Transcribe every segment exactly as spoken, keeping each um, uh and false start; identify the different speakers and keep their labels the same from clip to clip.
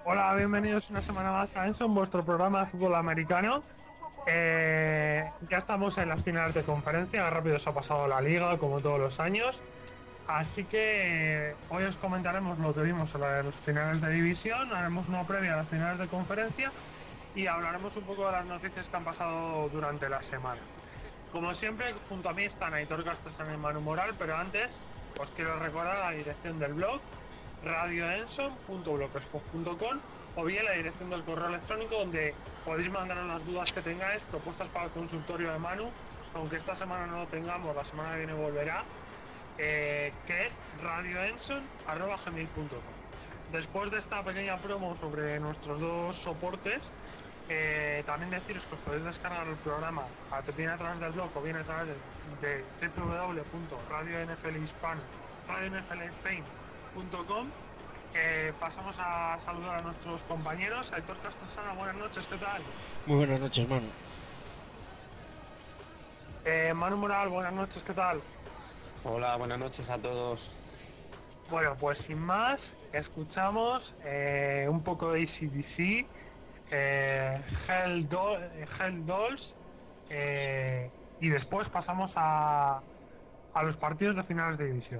Speaker 1: Hola, bienvenidos una semana más a Enson, vuestro programa de fútbol americano. Eh, ya estamos en las finales de conferencia, rápido se ha pasado la liga, como todos los años. Así que eh, hoy os comentaremos lo que vimos en las finales de división, haremos una previa a las finales de conferencia y hablaremos un poco de las noticias que han pasado durante la semana. Como siempre, junto a mí están Aitor Castasan y Manu Moral, pero antes os quiero recordar la dirección del blog radioenson punto blogspot punto com o bien la dirección del correo electrónico donde podéis mandaros las dudas que tengáis, propuestas para el consultorio de Manu, aunque esta semana no lo tengamos, la semana que viene volverá, eh, que es radioenson arroba gmail punto com. Después de esta pequeña promo sobre nuestros dos soportes, eh, también deciros que os podéis descargar el programa a, bien a través del blog o bien a través de, de w w w punto radio n f l hispano radio n f l spain punto com. Eh, pasamos a saludar a nuestros compañeros. Aitor Castasana, buenas noches, ¿qué tal?
Speaker 2: Muy buenas noches, Manu.
Speaker 1: Eh, Manu Moral, buenas noches, ¿qué tal?
Speaker 3: Hola, buenas noches a todos.
Speaker 1: Bueno, pues sin más, escuchamos eh, un poco de A C D C, eh, Hell, Do Hell Dolls, eh, y después pasamos a, a los partidos de finales de división.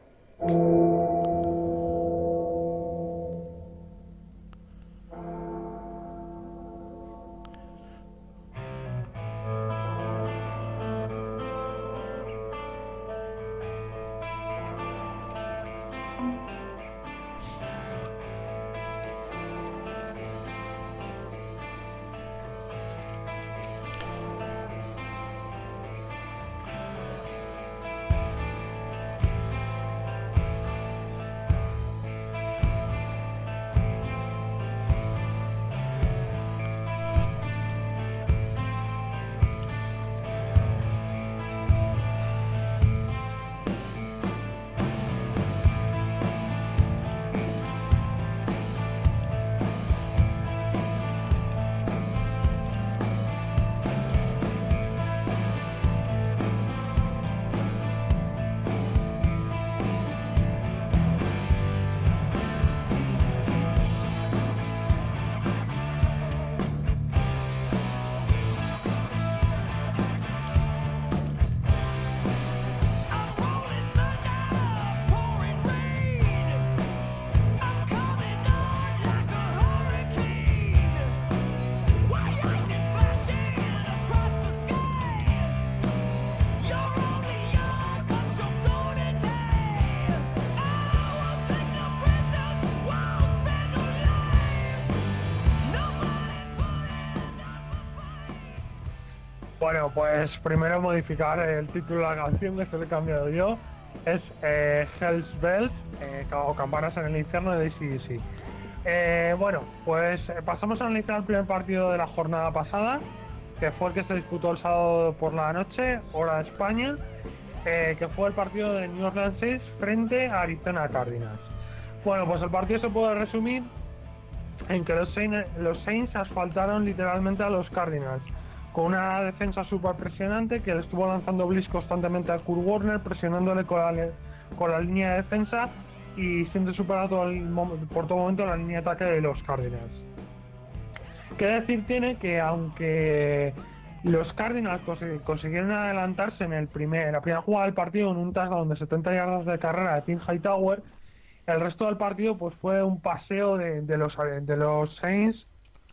Speaker 1: Bueno, pues primero modificar el título de la canción, que se lo he cambiado yo. Es eh, Hell's Bells, eh, o Campanas en el Infierno de A C D C. Eh, bueno, pues eh, pasamos a analizar el primer partido de la jornada pasada, que fue el que se disputó el sábado por la noche, hora de España, eh, que fue el partido de New Orleans Saints frente a Arizona Cardinals. Bueno, pues el partido se puede resumir en que los Saints, los Saints asfaltaron literalmente a los Cardinals, con una defensa súper presionante que le estuvo lanzando blitz constantemente a Kurt Warner, presionándole con la, con la línea de defensa y siendo superado todo el, por todo momento la línea de ataque de los Cardinals. Qué decir tiene que aunque los Cardinals cons consiguieron adelantarse en, el primer, en la primera jugada del partido en un touchdown de setenta yardas de carrera de Tim Hightower, el resto del partido pues fue un paseo de, de, los, de los Saints,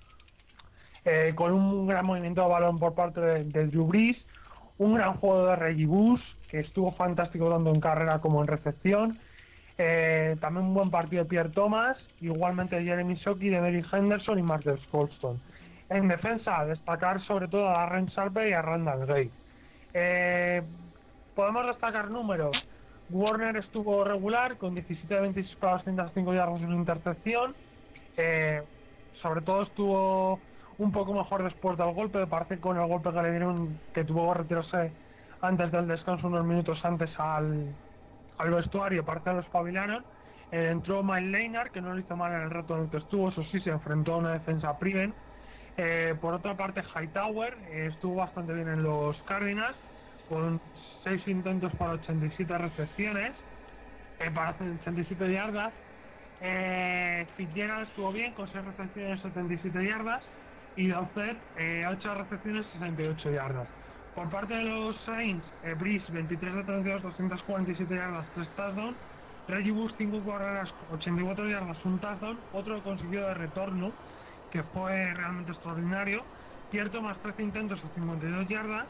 Speaker 1: Eh, con un gran movimiento de balón por parte de, de Drew Brees, un gran juego de Reggie Bush, que estuvo fantástico tanto en carrera como en recepción, eh, también un buen partido de Pierre Thomas, igualmente de Jeremy Shockey, de Mary Henderson y Marcus Colston. En defensa, a destacar sobre todo a Darren Sharpe y a Randall Gray. Eh, podemos destacar números. Warner estuvo regular con diecisiete de veintiséis para doscientos cinco yardas y una intercepción. Eh, sobre todo estuvo un poco mejor después del golpe, parece con el golpe que le dieron, que tuvo que retirarse antes del descanso, unos minutos antes al, al vestuario, parece que lo espabilaron. Eh, entró Mike Leinart, que no lo hizo mal en el reto en el que estuvo, eso sí, se enfrentó a una defensa Priven. Eh, por otra parte, Hightower eh, estuvo bastante bien en los Cardinals, con seis intentos para ochenta y siete recepciones, eh, para ochenta y siete yardas. Eh, Fitzgerald estuvo bien con seis recepciones, setenta y siete yardas, y Douzet, eh, ocho recepciones, sesenta y ocho yardas. Por parte de los Saints, eh, Breeze, veintitrés de treinta y dos, doscientos cuarenta y siete yardas, tres touchdowns. Reggie Bush, cinco carreras, ochenta y cuatro yardas, un touchdown. Otro que consiguió de retorno, que fue realmente extraordinario. Pierre Thomas, trece intentos, cincuenta y dos yardas.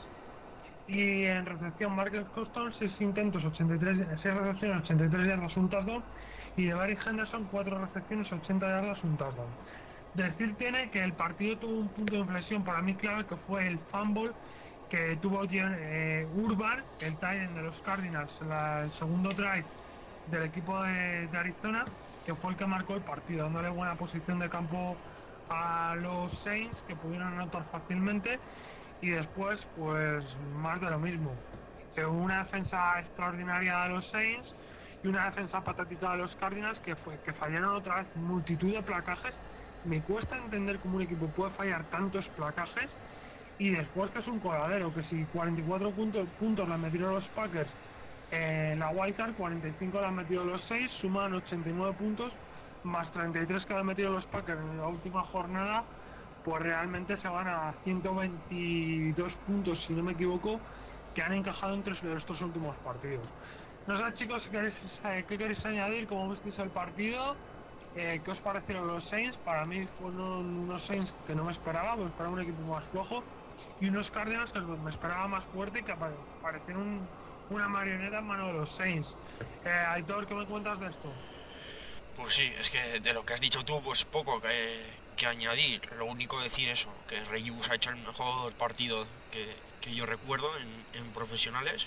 Speaker 1: Y en recepción, Marcus Coston, seis intentos, ochenta y tres, seis recepciones, ochenta y tres yardas, un touchdown. Y de Barry Henderson, cuatro recepciones, ochenta yardas, un touchdown. Decir tiene que el partido tuvo un punto de inflexión para mí clave, que fue el fumble que tuvo eh, Urban, el tight end de los Cardinals, en la, el segundo drive del equipo de, de Arizona, que fue el que marcó el partido, dándole buena posición de campo a los Saints, que pudieron anotar fácilmente. Y después, pues más de lo mismo. Una defensa extraordinaria de los Saints y una defensa patética de los Cardinals, que fue que fallaron otra vez multitud de placajes. Me cuesta entender cómo un equipo puede fallar tantos placajes, y después que es un coladero, que si cuarenta y cuatro puntos, puntos le han metido los Packers en la wildcard, cuarenta y cinco le han metido los seis, suman ochenta y nueve puntos, más treinta y tres que le han metido los Packers en la última jornada, pues realmente se van a ciento veintidós puntos, si no me equivoco, que han encajado entre estos últimos partidos. No sé, chicos, ¿qué queréis, eh, ¿qué queréis añadir? ¿Cómo visteis el partido? Eh, ¿Qué os parecieron los Saints? Para mí fueron unos Saints que no me esperaba, me esperaba un equipo más flojo, y unos Cardinals que me esperaba más fuerte y que parecieron un, una marioneta en mano de los Saints. Eh, Aitor, ¿qué me cuentas de esto?
Speaker 2: Pues sí, es que de lo que has dicho tú, pues poco que, que añadir. Lo único decir eso, que Reggie Bush ha hecho el mejor partido que, que yo recuerdo en, en profesionales.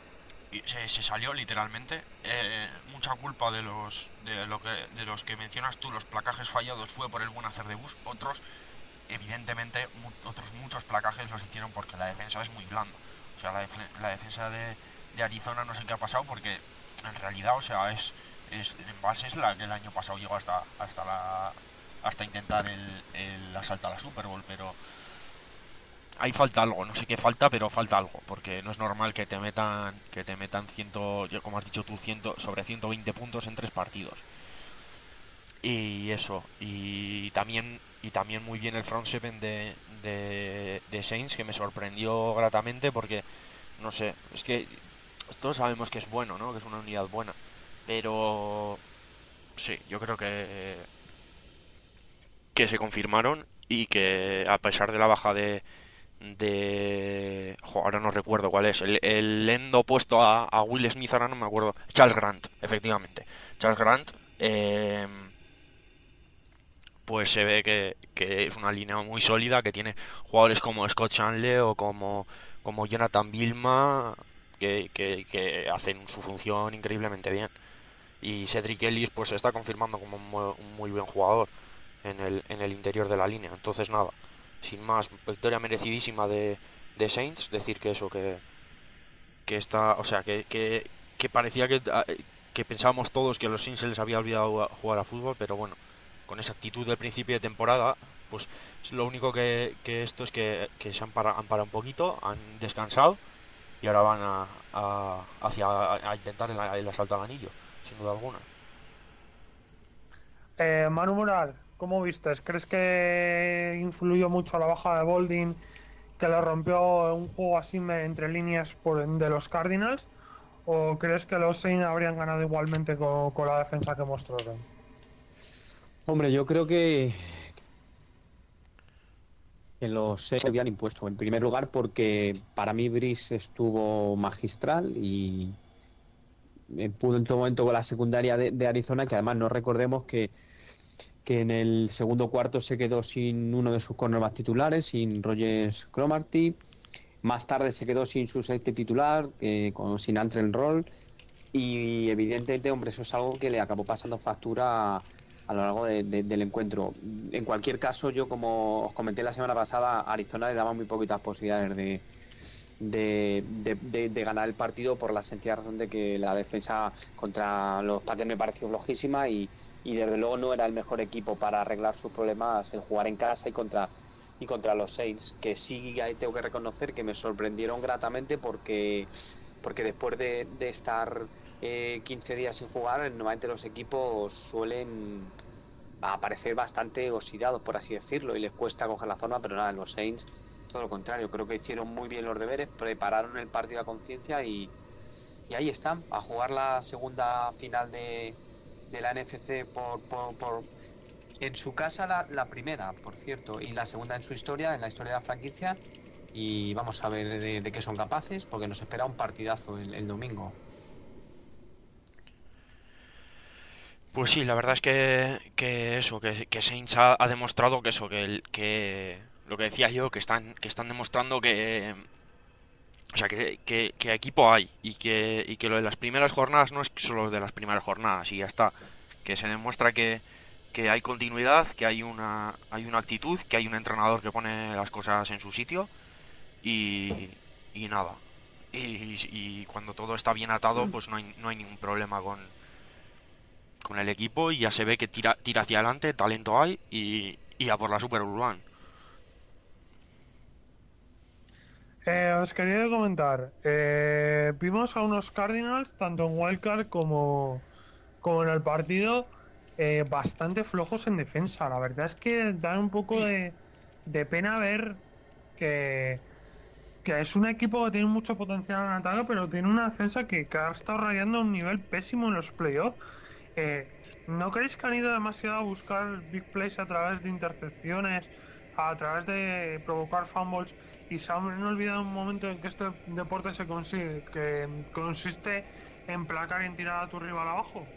Speaker 2: Y se, se salió literalmente. Eh, mucha culpa de los de lo que de los que mencionas tú, los placajes fallados, fue por el buen hacer de Bush. Otros, evidentemente, mu otros muchos placajes los hicieron porque la defensa es muy blanda. O sea, la, def la defensa de, de Arizona no sé qué ha pasado, porque en realidad, o sea, es, es en base es la que el año pasado llegó hasta hasta la hasta intentar el, el asalto a la Super Bowl, pero ahí falta algo, no sé qué falta, pero falta algo, porque no es normal que te metan que te metan ciento, como has dicho tú, cien, sobre ciento veinte puntos en tres partidos. Y eso, y también y también muy bien el front seven de, de, de Saints, que me sorprendió gratamente, porque no sé, es que todos sabemos que es bueno, ¿no? Que es una unidad buena, pero sí, yo creo que que se confirmaron, y que a pesar de la baja de de jo, ahora no recuerdo cuál es el, el end opuesto a, a Will Smith, ahora no me acuerdo, Charles Grant, efectivamente, Charles Grant, eh, pues se ve que, que es una línea muy sólida, que tiene jugadores como Scott Chanle o como como Jonathan Vilma, que, que, que hacen su función increíblemente bien, y Cedric Ellis pues se está confirmando como un muy, un muy buen jugador en el, en el interior de la línea. Entonces nada, sin más, victoria merecidísima de, de Saints. Decir que eso, que, que está, o sea, que, que, que parecía que, que pensábamos todos que a los Saints se les había olvidado jugar a fútbol, pero bueno, con esa actitud del principio de temporada, pues lo único que, que esto es que, que se han parado, han parado un poquito, han descansado, y ahora van a, a, hacia, a intentar el, el asalto al anillo, sin duda alguna.
Speaker 1: Eh, Manu Moral, ¿cómo vistes? ¿Crees que influyó mucho la baja de Boldin, que le rompió un juego así entre líneas por, de los Cardinals? ¿O crees que los Saints habrían ganado igualmente con, con la defensa que mostraron?
Speaker 4: Hombre, yo creo que, que los Saints se habían impuesto. En primer lugar, porque para mí Brice estuvo magistral y eh, pudo en todo momento con la secundaria de, de Arizona, que además no recordemos que, que en el segundo cuarto se quedó sin uno de sus cornerbacks titulares, sin Rogers Cromartie. Más tarde se quedó sin su safety titular, eh, con, sin Antrell Roll. Y evidentemente, hombre, eso es algo que le acabó pasando factura a, a lo largo de, de, del encuentro. En cualquier caso, yo, como os comenté la semana pasada, a Arizona le daba muy poquitas posibilidades de, de, de, de, de ganar el partido, por la sencilla razón de que la defensa contra los Packers me pareció flojísima, y, y desde luego no era el mejor equipo para arreglar sus problemas en jugar en casa y contra y contra los Saints, que sí tengo que reconocer que me sorprendieron gratamente, porque porque después de, de estar eh, quince días sin jugar, normalmente los equipos suelen aparecer bastante oxidados, por así decirlo, y les cuesta coger la forma, pero nada, en los Saints todo lo contrario, creo que hicieron muy bien los deberes, prepararon el partido a conciencia y, y ahí están, a jugar la segunda final de, de la N F C por, por, por en su casa, la, la primera, por cierto, y la segunda en su historia, en la historia de la franquicia, y vamos a ver de, de qué son capaces, porque nos espera un partidazo el, el domingo.
Speaker 2: Pues sí, la verdad es que, que eso, que, que Saints ha, ha demostrado que eso, que, el- que lo que decía yo, que están, que están demostrando que, o sea, que, que, que equipo hay y que, y que lo de las primeras jornadas no es solo de las primeras jornadas y ya está, que se demuestra que, que hay continuidad, que hay una, hay una actitud, que hay un entrenador que pone las cosas en su sitio y, y nada. Y, y cuando todo está bien atado, pues no hay, no hay ningún problema con, con el equipo y ya se ve que tira, tira hacia adelante, talento hay y, y a por la Super Bowl van.
Speaker 1: Eh, os quería comentar, eh, vimos a unos Cardinals, tanto en Wildcard como, como en el partido, eh, bastante flojos en defensa. La verdad es que da un poco de, de pena ver que, que es un equipo que tiene mucho potencial en ataque, pero tiene una defensa que, que ha estado rayando a un nivel pésimo en los playoffs. Eh, ¿No creéis que han ido demasiado a buscar big plays a través de intercepciones, a través de provocar fumbles, y se han olvidado un momento en que este deporte se consigue, que consiste en placar y en tirar a tu rival abajo?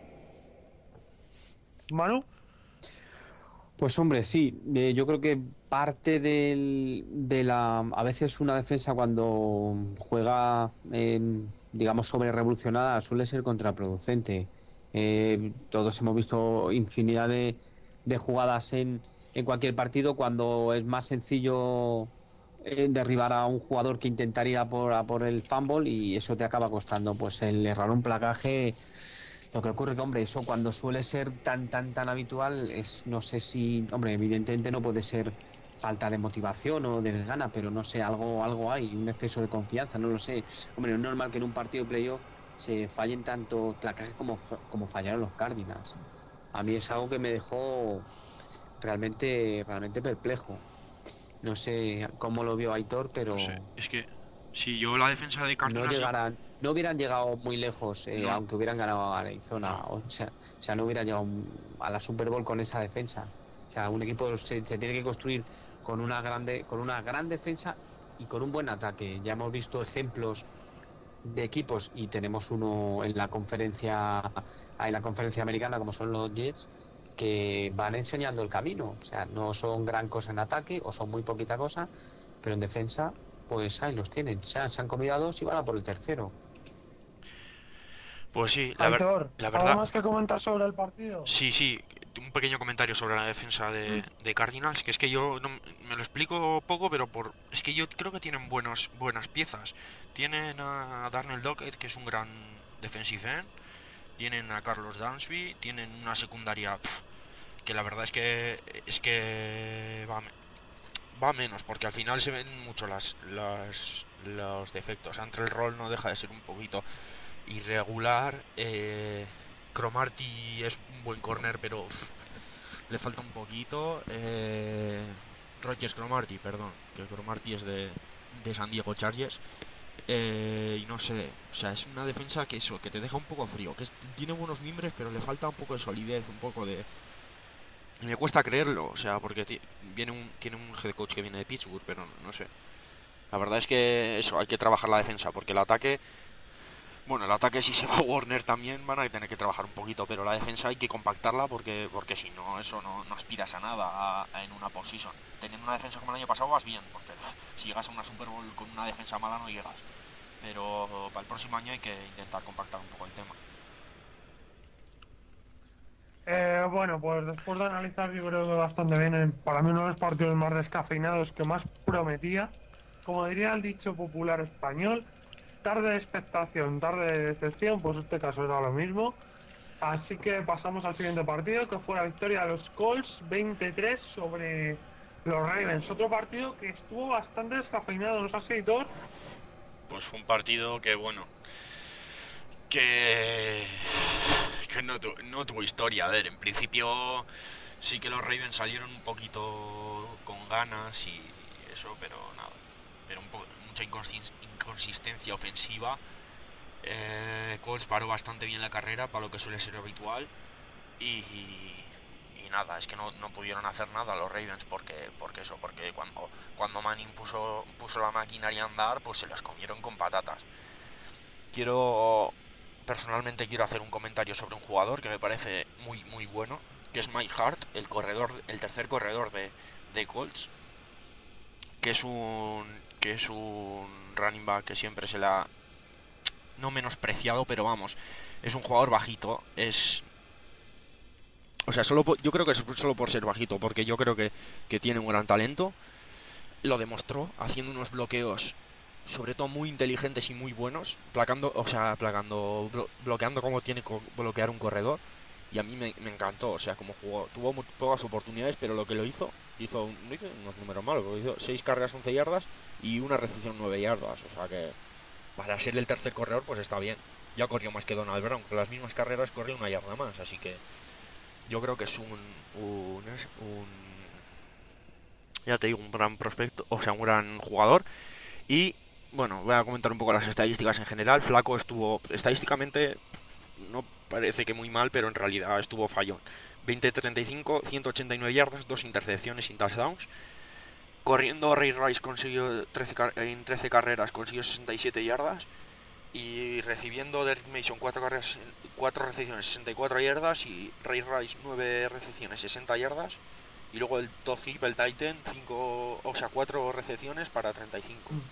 Speaker 1: Manu.
Speaker 4: Pues hombre, sí, eh, yo creo que parte del, de la, a veces una defensa cuando juega, eh, digamos, sobre revolucionada suele ser contraproducente. Eh, todos hemos visto infinidad de, de jugadas en, en cualquier partido cuando es más sencillo eh, derribar a un jugador que intentar ir a por, a por el fumble y eso te acaba costando, pues el errar un placaje. Lo que ocurre que, hombre, eso cuando suele ser tan, tan, tan habitual es, no sé si, hombre, evidentemente no puede ser falta de motivación o de desgana, pero no sé, algo, algo hay, un exceso de confianza, no lo sé. Hombre, no es normal que en un partido de playoff se fallen tanto placajes como, fa- como fallaron los Cardinals. A mí es algo que me dejó realmente, realmente perplejo. No sé cómo lo vio Aitor,
Speaker 2: No sé,
Speaker 4: pero
Speaker 2: es que si yo la defensa de
Speaker 4: no
Speaker 2: Cardinals yo
Speaker 4: llegarán, no hubieran llegado muy lejos, eh,
Speaker 2: no,
Speaker 4: aunque hubieran ganado a Arizona,
Speaker 2: no.
Speaker 4: o sea, o sea, no hubieran llegado a la Super Bowl con esa defensa. O sea, un equipo se, se tiene que construir con una grande, con una gran defensa y con un buen ataque. Ya hemos visto ejemplos de equipos y tenemos uno en la conferencia, en la conferencia americana, como son los Jets, que van enseñando el camino. O sea, no son gran cosa en ataque o son muy poquita cosa, pero en defensa, pues ahí los tienen. Se han, se han comido a dos y van a por el tercero.
Speaker 2: Pues sí, la, ver-
Speaker 1: Aitor,
Speaker 2: la
Speaker 1: ¿algo
Speaker 2: verdad,
Speaker 1: más que comentar sobre el partido?
Speaker 2: sí, sí, un pequeño comentario sobre la defensa
Speaker 1: Mm.
Speaker 2: de, de Cardinals, que es que yo no, me lo explico poco, pero por es que yo creo que tienen buenos, buenas piezas. Tienen a Darnell Dockett, que es un gran defensive end, tienen a Carlos Dansby, tienen una secundaria pf, que la verdad es que es que va, va menos, porque al final se ven mucho las, las los defectos. Entre el rol no deja de ser un poquito irregular. Eh, Cromarty es un buen corner, pero uf, le falta un poquito. Eh, Rogers Cromarty, perdón, que Cromarty es de, de San Diego Chargers. Eh, y no sé, o sea, es una defensa que eso, que te deja un poco frío, que es- tiene buenos mimbres, pero le falta un poco de solidez, un poco de... y me cuesta creerlo, o sea, porque ti- viene un, tiene un head coach que viene de Pittsburgh, pero no sé. La verdad es que eso, hay que trabajar la defensa, porque el ataque bueno, el ataque si se va Warner también van a tener que trabajar un poquito, pero la defensa hay que compactarla porque porque si no, eso no, no aspiras a nada a- a- en una postseason. Teniendo una defensa como el año pasado vas bien, porque si llegas a una Super Bowl con una defensa mala no llegas. Pero para el próximo año hay que intentar compactar un poco el tema.
Speaker 1: Eh, bueno, pues después de analizar, yo creo que bastante bien, el- para mí uno de los partidos más descafeinados que más prometía, como diría el dicho popular español, tarde de expectación, tarde de decepción, pues este caso era lo mismo. Así que pasamos al siguiente partido, que fue la victoria de los Colts veintitrés sobre los Ravens. Otro partido que estuvo bastante descafeinado, ¿no es así, Thor?
Speaker 2: Pues fue un partido que bueno, Que... que no, tu... no tuvo historia. A ver, en principio sí que los Ravens salieron un poquito con ganas y eso, pero nada. Pero un poco, mucha inconsistencia ofensiva. Eh, Colts paró bastante bien la carrera para lo que suele ser habitual. Y, y, y nada, es que no, no pudieron hacer nada los Ravens porque porque eso, porque cuando cuando Manning puso puso la maquinaria a andar, pues se las comieron con patatas. Quiero personalmente quiero hacer un comentario sobre un jugador que me parece muy muy bueno, que es Mike Hart, el corredor, el tercer corredor de, de Colts, que es un que es un running back que siempre se la no menospreciado, pero vamos, es un jugador bajito, es o sea, solo por, yo creo que es solo por ser bajito, porque yo creo que, que tiene un gran talento. Lo demostró haciendo unos bloqueos sobre todo muy inteligentes y muy buenos, placando, o sea, placando, blo bloqueando como tiene que bloquear un corredor. Y a mí me, me encantó, o sea, como jugó, tuvo muy pocas oportunidades, pero lo que lo hizo, hizo, no hizo unos números malos, hizo seis cargas, once yardas y una recepción nueve yardas, o sea que para ser el tercer corredor pues está bien. Ya corrió más que Donald Brown, con las mismas carreras corrió una yarda más, así que yo creo que es un, un, un ya te digo, un gran prospecto, o sea, un gran jugador. Y bueno, voy a comentar un poco las estadísticas en general. Flaco estuvo estadísticamente, no parece que muy mal, pero en realidad estuvo fallón. veinte treinta y cinco, ciento ochenta y nueve yardas, dos intercepciones sin touchdowns. Corriendo, Ray Rice consiguió trece, en trece carreras consiguió sesenta y siete yardas. Y recibiendo Derrick Mason cuatro carreras, cuatro recepciones, sesenta y cuatro yardas. Y Ray Rice nueve recepciones, sesenta yardas. Y luego el Toffee, el Titan, cinco, o sea, cuatro recepciones para treinta y cinco. Mm.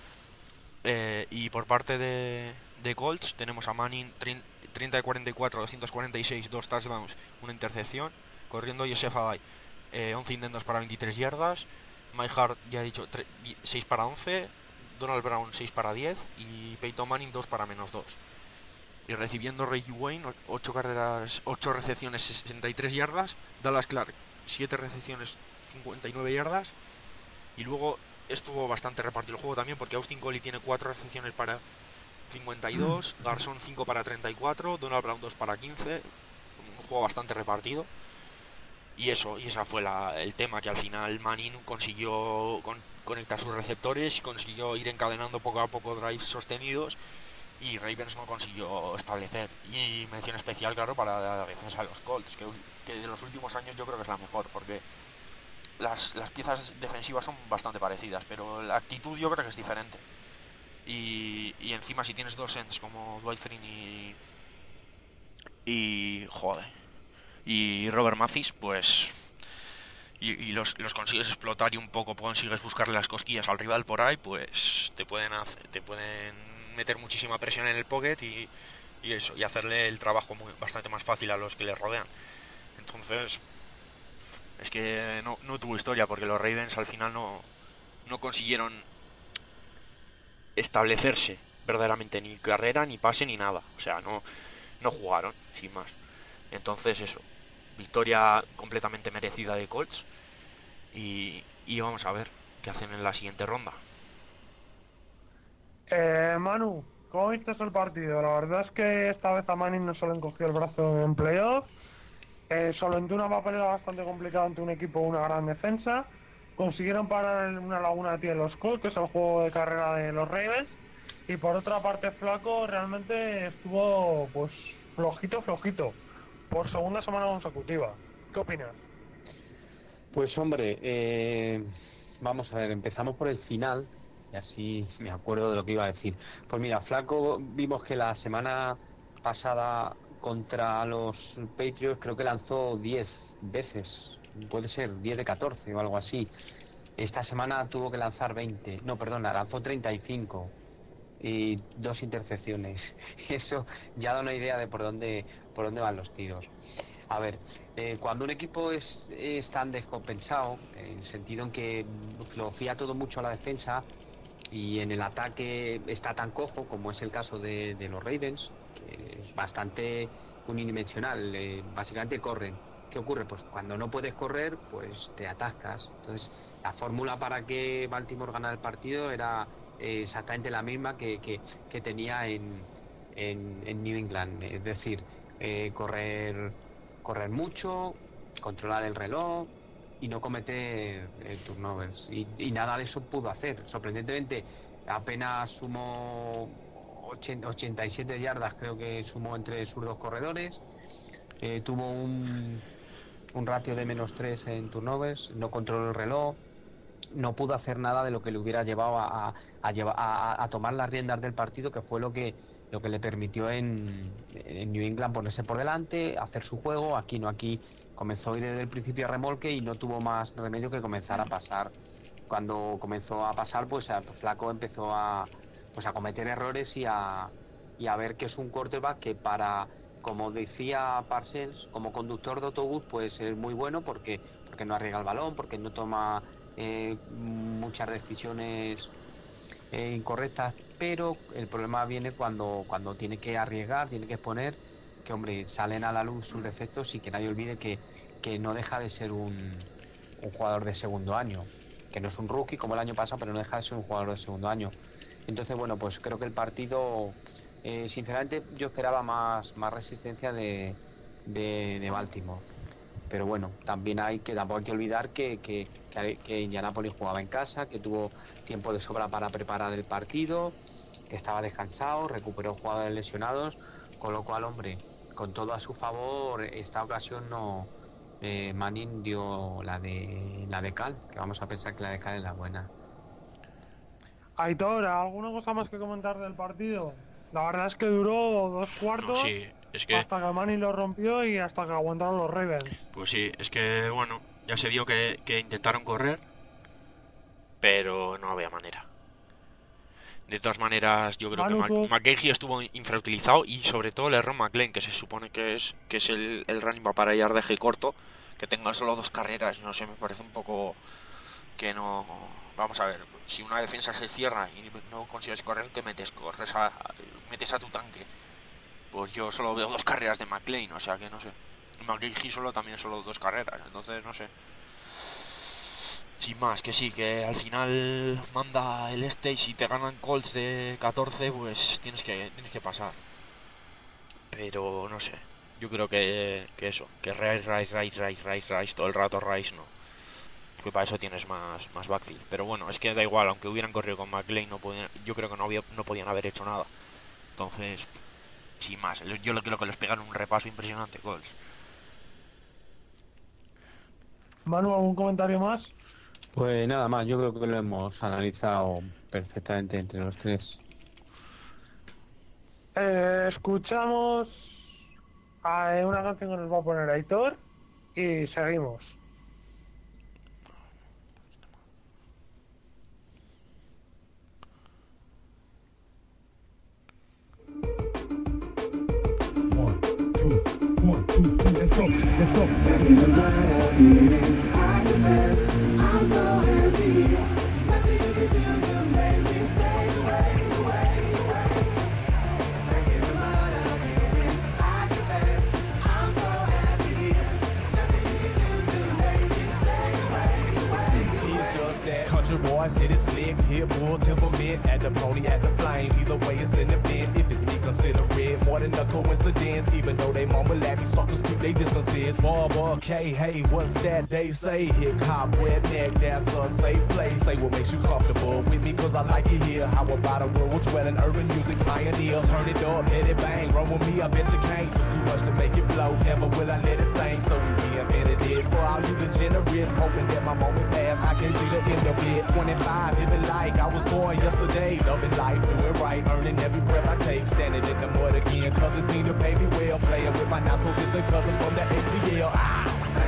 Speaker 2: Eh, y por parte de, de Colts tenemos a Manning treinta de cuarenta y cuatro, doscientos cuarenta y seis, dos touchdowns, una intercepción. Corriendo Joseph Adai, eh, once intentos para veintitrés yardas. Mike Hart, ya he dicho, seis para once. Donald Brown seis para diez. Y Peyton Manning dos para menos dos. Y recibiendo Reggie Wayne, ocho carreras, ocho recepciones, sesenta y tres yardas. Dallas Clark, siete recepciones, cincuenta y nueve yardas. Y luego estuvo bastante repartido el juego también, porque Austin Collie tiene cuatro recepciones para cincuenta y dos, Garson cinco para treinta y cuatro, Donald Brown dos para quince. Un juego bastante repartido. Y eso, y esa fue la, el tema, que al final Manning consiguió con, conectar sus receptores y consiguió ir encadenando poco a poco drives sostenidos, y Ravens no consiguió establecer. Y mención especial, claro, para la defensa de los Colts, que, que de los últimos años yo creo que es la mejor, porque las, las piezas defensivas son bastante parecidas, pero la actitud yo creo que es diferente. Y, y encima si tienes dos ends como Dwight Freeney y, y joder y Robert Mathis, pues y, y los, los consigues explotar y un poco consigues buscarle las cosquillas al rival por ahí, pues te pueden hacer, te pueden meter muchísima presión en el pocket y, y eso, y hacerle el trabajo muy, bastante más fácil a los que le rodean. Entonces es que no, no tuvo historia, porque los Ravens al final no, no consiguieron establecerse verdaderamente, ni carrera, ni pase, ni nada. O sea, no, no jugaron, sin más. Entonces eso, victoria completamente merecida de Colts. Y, y vamos a ver qué hacen en la siguiente ronda.
Speaker 1: Eh, Manu, ¿cómo viste el partido? La verdad es que esta vez a Manning no se le encogió el brazo en playoff. Eh, solventó una papelera bastante complicada ante un equipo de una gran defensa. Consiguieron parar en una laguna de los Colts, que es el juego de carrera de los Ravens. Y por otra parte, Flaco realmente estuvo pues flojito, flojito, por segunda semana consecutiva. ¿Qué opinas?
Speaker 4: Pues hombre, eh, vamos a ver, empezamos por el final, y así me acuerdo de lo que iba a decir. Pues mira, Flaco, vimos que la semana pasada contra los Patriots creo que lanzó diez veces, puede ser diez de catorce o algo así. Esta semana tuvo que lanzar veinte, no, perdona, lanzó treinta y cinco y dos intercepciones. Eso ya da una idea de por dónde por dónde van los tiros. A ver, eh, cuando un equipo es, es tan descompensado, en el sentido en que lo fía todo mucho a la defensa y en el ataque está tan cojo, como es el caso de, de los Ravens, que es bastante unidimensional, eh, básicamente corren. ¿Qué ocurre? Pues cuando no puedes correr, pues te atascas. Entonces, la fórmula para que Baltimore ganara el partido era eh, exactamente la misma que, que, que tenía en
Speaker 3: en, en New England, es decir, eh, correr, correr mucho, controlar el reloj y no cometer eh, turnovers. Y, y nada de eso pudo hacer. Sorprendentemente, apenas sumó ochenta y siete yardas, creo que sumó entre sus dos corredores. Eh, tuvo un, un ratio de menos tres en turnovers, no controló el reloj, no pudo hacer nada de lo que le hubiera llevado a, a, a, a, a tomar las riendas del partido, que fue lo que lo que le permitió en, en New England ponerse por delante, hacer su juego. Aquí no, aquí comenzó desde el principio a remolque y no tuvo más remedio que comenzar a pasar. Cuando comenzó a pasar, pues a, Flaco empezó a pues a cometer errores y a y a ver que es un quarterback que, para, como decía Parsons, como conductor de autobús, pues es muy bueno porque porque no arriesga el balón, porque no toma eh, muchas decisiones eh, incorrectas, pero el problema viene cuando cuando tiene que arriesgar, tiene que exponer, que hombre, salen a la luz sus defectos, y que nadie olvide que, que no deja de ser un, un jugador de segundo año, que no es un rookie como el año pasado, pero no deja de ser un jugador de segundo año. Entonces, bueno, pues creo que el partido, eh, sinceramente, yo esperaba más, más resistencia de, de, de Baltimore. Pero bueno, también hay que tampoco hay que olvidar que, que, que, que Indianapolis jugaba en casa, que tuvo tiempo de sobra para preparar el partido, que estaba descansado, recuperó jugadores lesionados, con lo cual, hombre, con todo a su favor, esta ocasión no eh, Manning dio la de la de Cal, que vamos a pensar que la de Cal es la buena.
Speaker 1: Aitor, ¿alguna cosa más que comentar del partido? La verdad es que duró dos cuartos,
Speaker 2: No, sí, es que...
Speaker 1: hasta que Manning lo rompió y hasta que aguantaron los Ravens.
Speaker 2: Pues sí, es que, bueno, ya se vio que, que intentaron correr, pero no había manera. De todas maneras, yo creo
Speaker 1: Manu,
Speaker 2: que
Speaker 1: tú...
Speaker 2: McKenzie estuvo infrautilizado, y sobre todo le erró McLean, que se supone que es que es el, el running back para yardaje corto, que tenga solo dos carreras. No sé, me parece un poco que no... Vamos a ver, si una defensa se cierra y no consigues correr, ¿qué metes? Corres a, metes a tu tanque. Pues yo solo veo dos carreras de McLean, o sea que no sé. McKenzie solo también solo dos carreras, entonces no sé. Sin más, que sí, que al final manda el este, y si te ganan Colts de catorce, pues tienes que tienes que pasar. Pero no sé, yo creo que, que eso, que Rice, Rice, Rice, Rice, Rice, Rice, todo el rato Rice no. Porque para eso tienes más, más backfield. Pero bueno, es que da igual, aunque hubieran corrido con McLean, no podían, yo creo que no, había, no podían haber hecho nada. Entonces, sin más, yo lo creo que les pegan un repaso impresionante, Colts.
Speaker 1: Manu, ¿algún comentario más?
Speaker 4: Pues nada más, yo creo que lo hemos analizado perfectamente entre los tres.
Speaker 1: Eh, escuchamos a una canción que nos va a poner Aitor y seguimos.
Speaker 5: One, two, one, two, three, let's go, let's go. I'm so happy. Nothing you can do to make me stay away, away, away. Making the mud again. I confess, I'm so happy. Nothing you can do to make me stay away, away. He's just that country boy, city slick, hit bull temperament, at the pony, at the flame. Either way, it's an event. If it's me, consider it more than a coincidence. Even though they mumble at me, suckers keep they distances. Barber, K, hey, what's that they say? Hip hop, redneck, that's a safe place. Say what makes you comfortable with me, cause I like it here. How about a rural dwelling, urban music pioneer? Turn it up, let it bang, run with me, I bet you can't. Took too much to make it blow, never will I let it sing. So we reinvented it for all you degenerates, hoping that my moment passed, I can see the end of it. twenty-five, living like I was born yesterday. Loving life, doing right, earning every breath I take. Standing in the mud again, cause it seemed to pay me well. Playing with my not so distant cousins from the A T L. Ah!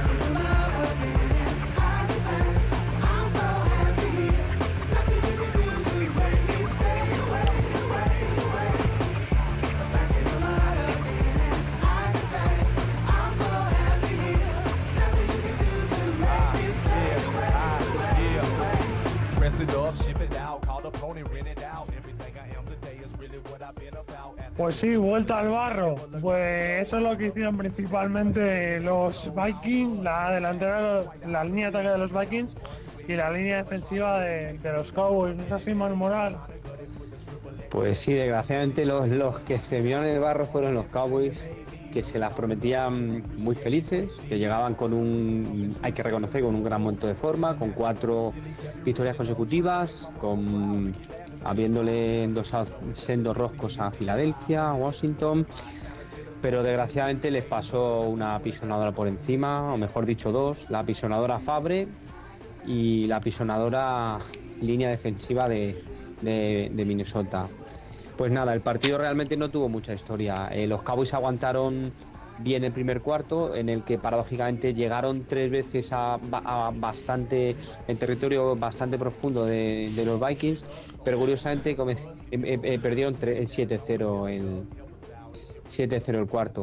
Speaker 1: Pues sí, vuelta al barro. Pues eso es lo que hicieron principalmente los Vikings, la delantera, la línea de ataque de los Vikings y la línea defensiva de, de los Cowboys. ¿No es así, Manu Moral?
Speaker 4: Pues sí, desgraciadamente los, los que se vieron en el barro fueron los Cowboys, que se las prometían muy felices, que llegaban con un, hay que reconocer, con un gran momento de forma, con cuatro victorias consecutivas, con habiéndole endosado sendos roscos a Filadelfia, a Washington, pero desgraciadamente les pasó una pisonadora por encima, o mejor dicho dos, la pisonadora Fabre y la pisonadora línea defensiva de, de, de Minnesota. Pues nada, el partido realmente no tuvo mucha historia. Eh, los Cowboys aguantaron bien el primer cuarto, en el que paradójicamente llegaron tres veces a, a bastante en territorio bastante profundo de, de los Vikings, pero curiosamente come, eh, eh, perdieron siete cero el siete cero el cuarto.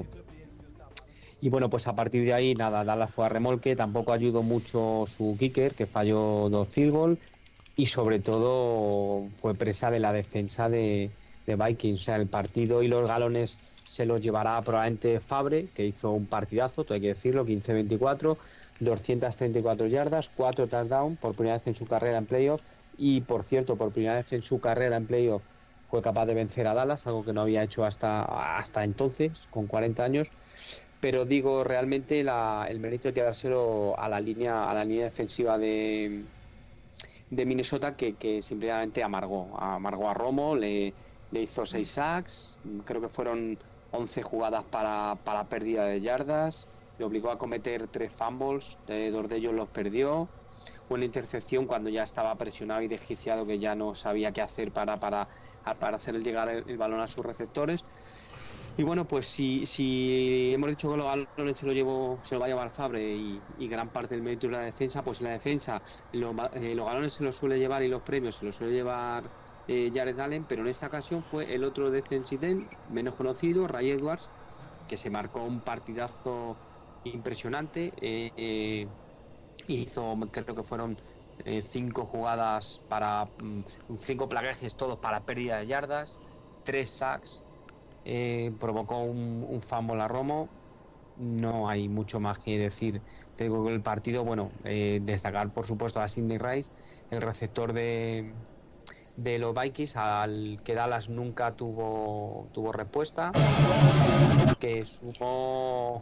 Speaker 4: Y bueno, pues a partir de ahí, nada, Dallas fue a remolque, tampoco ayudó mucho su kicker, que falló dos field goal, y sobre todo fue presa de la defensa de, de Vikings. O sea, el partido y los galones se los llevará probablemente Fabre, que hizo un partidazo, todo hay que decirlo, quince veinticuatro, doscientas treinta y cuatro yardas, cuatro touchdowns, por primera vez en su carrera en playoff, y por cierto, por primera vez en su carrera en playoff fue capaz de vencer a Dallas, algo que no había hecho hasta, hasta entonces, con cuarenta años. Pero digo, realmente la, el mérito hay que dárselo a la línea a la línea defensiva de, de Minnesota, que, que simplemente amargó amargó a Romo, le, le hizo seis sacks, creo que fueron once jugadas para, para pérdida de yardas, le obligó a cometer tres fumbles, eh, dos de ellos los perdió, una intercepción cuando ya estaba presionado y desquiciado, que ya no sabía qué hacer para, para, para hacer llegar el, el balón a sus receptores. Y bueno, pues si, si hemos dicho que los galones se lo llevó, se lo va a llevar Fabre, y, y gran parte del mérito de la defensa, pues en la defensa lo, eh, los galones se los suele llevar y los premios se los suele llevar eh, Jared Allen, pero en esta ocasión fue el otro defensive end menos conocido, Ray Edwards, que se marcó un partidazo impresionante. eh, eh, hizo, creo que fueron eh, cinco jugadas para mm, cinco placajes todos para pérdida de yardas, tres sacks, eh, provocó un, un fumble a Romo. No hay mucho más que decir. Tengo que el partido, bueno, eh, destacar por supuesto a Sidney Rice, el receptor de, de los Vikings, al que Dallas nunca tuvo tuvo respuesta, que sumó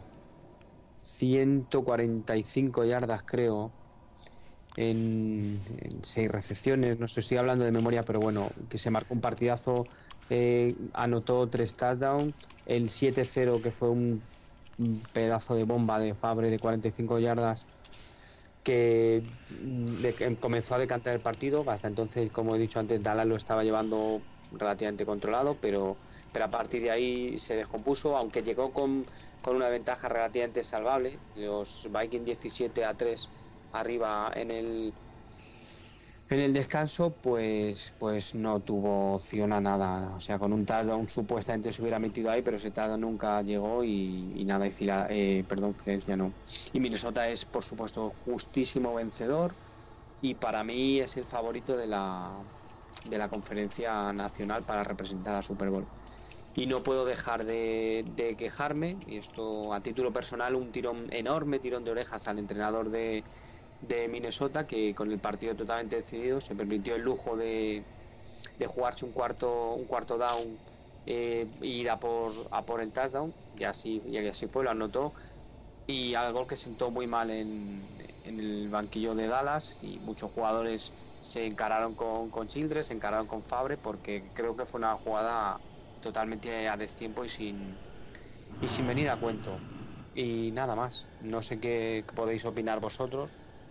Speaker 4: ciento cuarenta y cinco yardas, creo, en, en seis recepciones. No sé, estoy hablando de memoria, pero bueno, que se marcó un partidazo. Eh, anotó tres touchdowns, el siete cero, que fue un, un pedazo de bomba de Fabre de cuarenta y cinco yardas, que mm, de, que comenzó a decantar el partido. Hasta entonces, como he dicho antes, Dallas lo estaba llevando relativamente controlado, pero pero a partir de ahí se descompuso, aunque llegó con, con una ventaja relativamente salvable. Los Vikings diecisiete a tres arriba en el en el descanso, pues pues no tuvo opción a nada. O sea, con un touchdown supuestamente se hubiera metido ahí, pero ese touchdown nunca llegó, y, y nada, y fila, eh, perdón, Filadelfia no. Y Minnesota es, por supuesto, justísimo vencedor, y para mí es el favorito de la de la conferencia nacional para representar a Super Bowl. Y no puedo dejar de, de quejarme, y esto a título personal, un tirón enorme tirón de orejas al entrenador de de Minnesota, que con el partido totalmente decidido se permitió el lujo de, de jugarse un cuarto un cuarto down, eh, ir a por a por el touchdown, y así y así fue, lo anotó, y algo que sentó muy mal en, en el banquillo de Dallas, y muchos jugadores se encararon con, con Childress, se encararon con Fabre, porque creo que fue una jugada totalmente a destiempo y sin y sin venir a cuento. Y nada más, no sé qué, qué podéis opinar vosotros.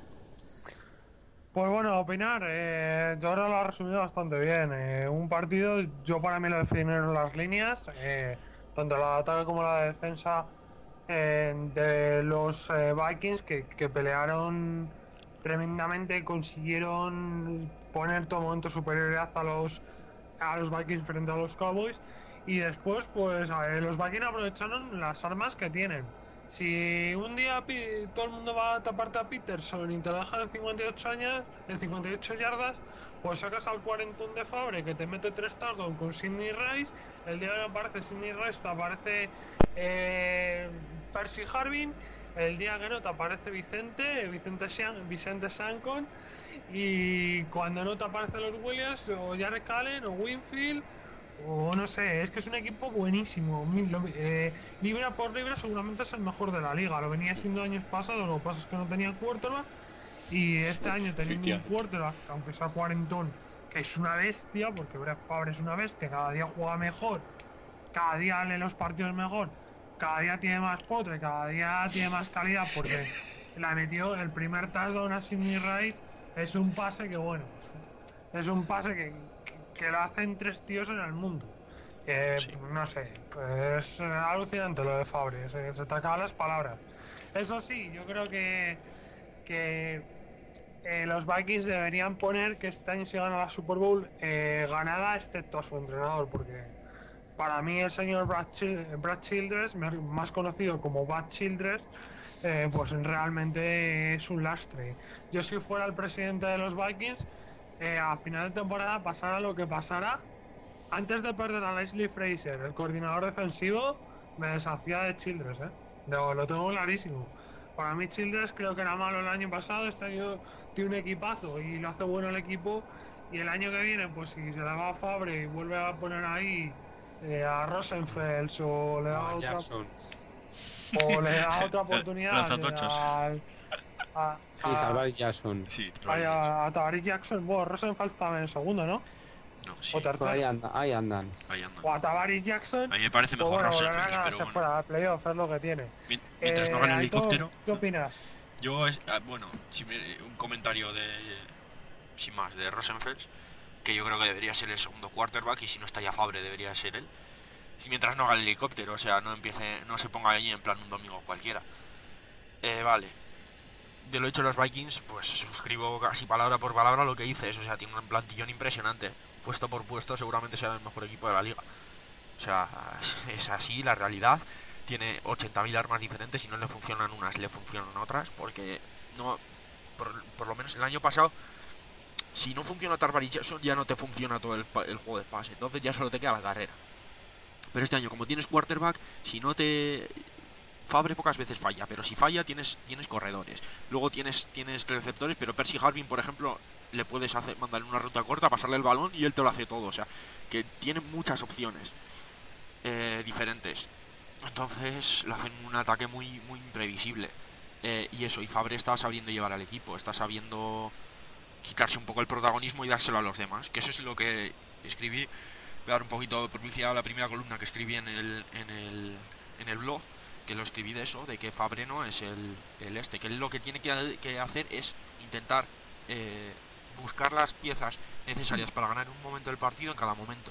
Speaker 1: Pues bueno, opinar, eh, yo ahora lo ha resumido bastante bien. Eh, un partido, yo para mí lo definieron las líneas, eh, tanto la de ataque como la de defensa, eh, de los eh, Vikings, que, que pelearon tremendamente, consiguieron poner todo momento superioridad a los a los Vikings frente a los Cowboys, y después pues a ver, los Vikings aprovecharon las armas que tienen. Si un día Pi- todo el mundo va a taparte a Peterson y te dejan en cincuenta y ocho años, en cincuenta y ocho yardas, pues sacas al cuarentón de Fabre, que te mete tres touchdowns con Sidney Rice. El día que aparece Sidney Rice te aparece eh, Percy Harvin. El día que no te aparece Vicente, Vicente, Sean, Vicente Sancon. Y cuando no te aparecen los Williams, o Jared Allen, o Winfield, o no sé, es que es un equipo buenísimo. Mi- lo- eh, libra por libra seguramente es el mejor de la liga. Lo venía siendo años pasados, lo que pasa es que no tenía quarterback. Y este año teniendo un
Speaker 2: Efectivamente.
Speaker 1: quarterback, aunque sea cuarentón, que es una bestia, porque Brett Favre es una bestia, cada día juega mejor, cada día lee los partidos mejor, cada día tiene más potre, cada día tiene más calidad, porque la metió el primer touchdown a Sidney Rice, es un pase que bueno, es un pase que, que, que lo hacen tres tíos en el mundo. Eh,
Speaker 2: Sí.
Speaker 1: no sé, pues es alucinante lo de Favre, se, se te acaban las palabras. Eso sí, yo creo que, que eh, los Vikings deberían poner que este año si gana la Super Bowl eh, ganada excepto a su entrenador, porque para mí el señor Brad, Chil- Brad Childress, me- más conocido como Bad Childress, eh, pues realmente es un lastre. Yo si fuera el presidente de los Vikings, eh, a final de temporada pasara lo que pasara, antes de perder a Leslie Fraser, el coordinador defensivo, me deshacía de Childress, ¿eh? Lo, lo tengo clarísimo. Para mí Childress creo que era malo el año pasado, este año tiene un equipazo y lo hace bueno el equipo. Y el año que viene, pues si se le va a Fabre y vuelve a poner ahí eh, a Rosenfels o le
Speaker 3: No,
Speaker 1: da
Speaker 3: a
Speaker 1: otra
Speaker 3: Jackson.
Speaker 1: o le da otra oportunidad eh,
Speaker 2: Lanzatochos.
Speaker 1: al, a,
Speaker 4: Sí,
Speaker 1: a,
Speaker 4: Tarvar Jackson.
Speaker 2: Sí,
Speaker 1: a,
Speaker 2: Travis Jackson.
Speaker 1: a Tavares Jackson, bueno, Rosenfels estaba en segundo, ¿no?
Speaker 2: No,
Speaker 1: O
Speaker 2: sí,
Speaker 4: Por ahí,
Speaker 1: tercero.
Speaker 4: anda, ahí andan.
Speaker 2: ahí andan.
Speaker 1: O a Tavares Jackson,
Speaker 2: A mí me parece
Speaker 1: pues
Speaker 2: mejor
Speaker 1: bueno, volverán a
Speaker 2: Rosenfels, pero
Speaker 1: ganarse
Speaker 2: bueno.
Speaker 1: fuera de playoff, es lo que tiene.
Speaker 2: Mien- Mientras no
Speaker 1: Eh,
Speaker 2: gane el
Speaker 1: Aitor,
Speaker 2: helicóptero.
Speaker 1: ¿qué opinas?
Speaker 2: Yo, es, ah, bueno, si me- un comentario de. Sin más, de Rosenfels. Que yo creo que debería ser el segundo quarterback. Y si no estaría Fabre, debería ser él. Si mientras no haga el helicóptero, o sea, no empiece, no se ponga allí en plan un domingo cualquiera. Eh, vale. De lo hecho los Vikings, pues suscribo casi palabra por palabra lo que dices. O sea, tiene un plantillón impresionante. Puesto por puesto, seguramente será el mejor equipo de la liga. O sea, es, es así la realidad. Tiene ochenta mil armas diferentes y no le funcionan unas, le funcionan otras. Porque no, por, por lo menos el año pasado, si no funciona Tarvar Jackson, ya no te funciona todo el, el juego de pase. Entonces ya solo te queda la carrera. Pero este año, como tienes quarterback, si no te. Fabre pocas veces falla, pero si falla tienes tienes corredores. Luego tienes tienes receptores, pero Percy Harvin, por ejemplo, le puedes hacer mandarle una ruta corta, pasarle el balón y él te lo hace todo. O sea, que tiene muchas opciones eh, diferentes. Entonces, le hacen un ataque muy muy imprevisible. Eh, y eso, y Fabre está sabiendo llevar al equipo, está sabiendo quitarse un poco el protagonismo y dárselo a los demás. Que eso es lo que escribí. Voy a dar un poquito de publicidad a la primera columna que escribí en el, en el, en el blog, que lo escribí de eso, de que Fabre no es el, el este, que él lo que tiene que, que hacer es intentar eh, buscar las piezas necesarias para ganar un momento del partido en cada momento.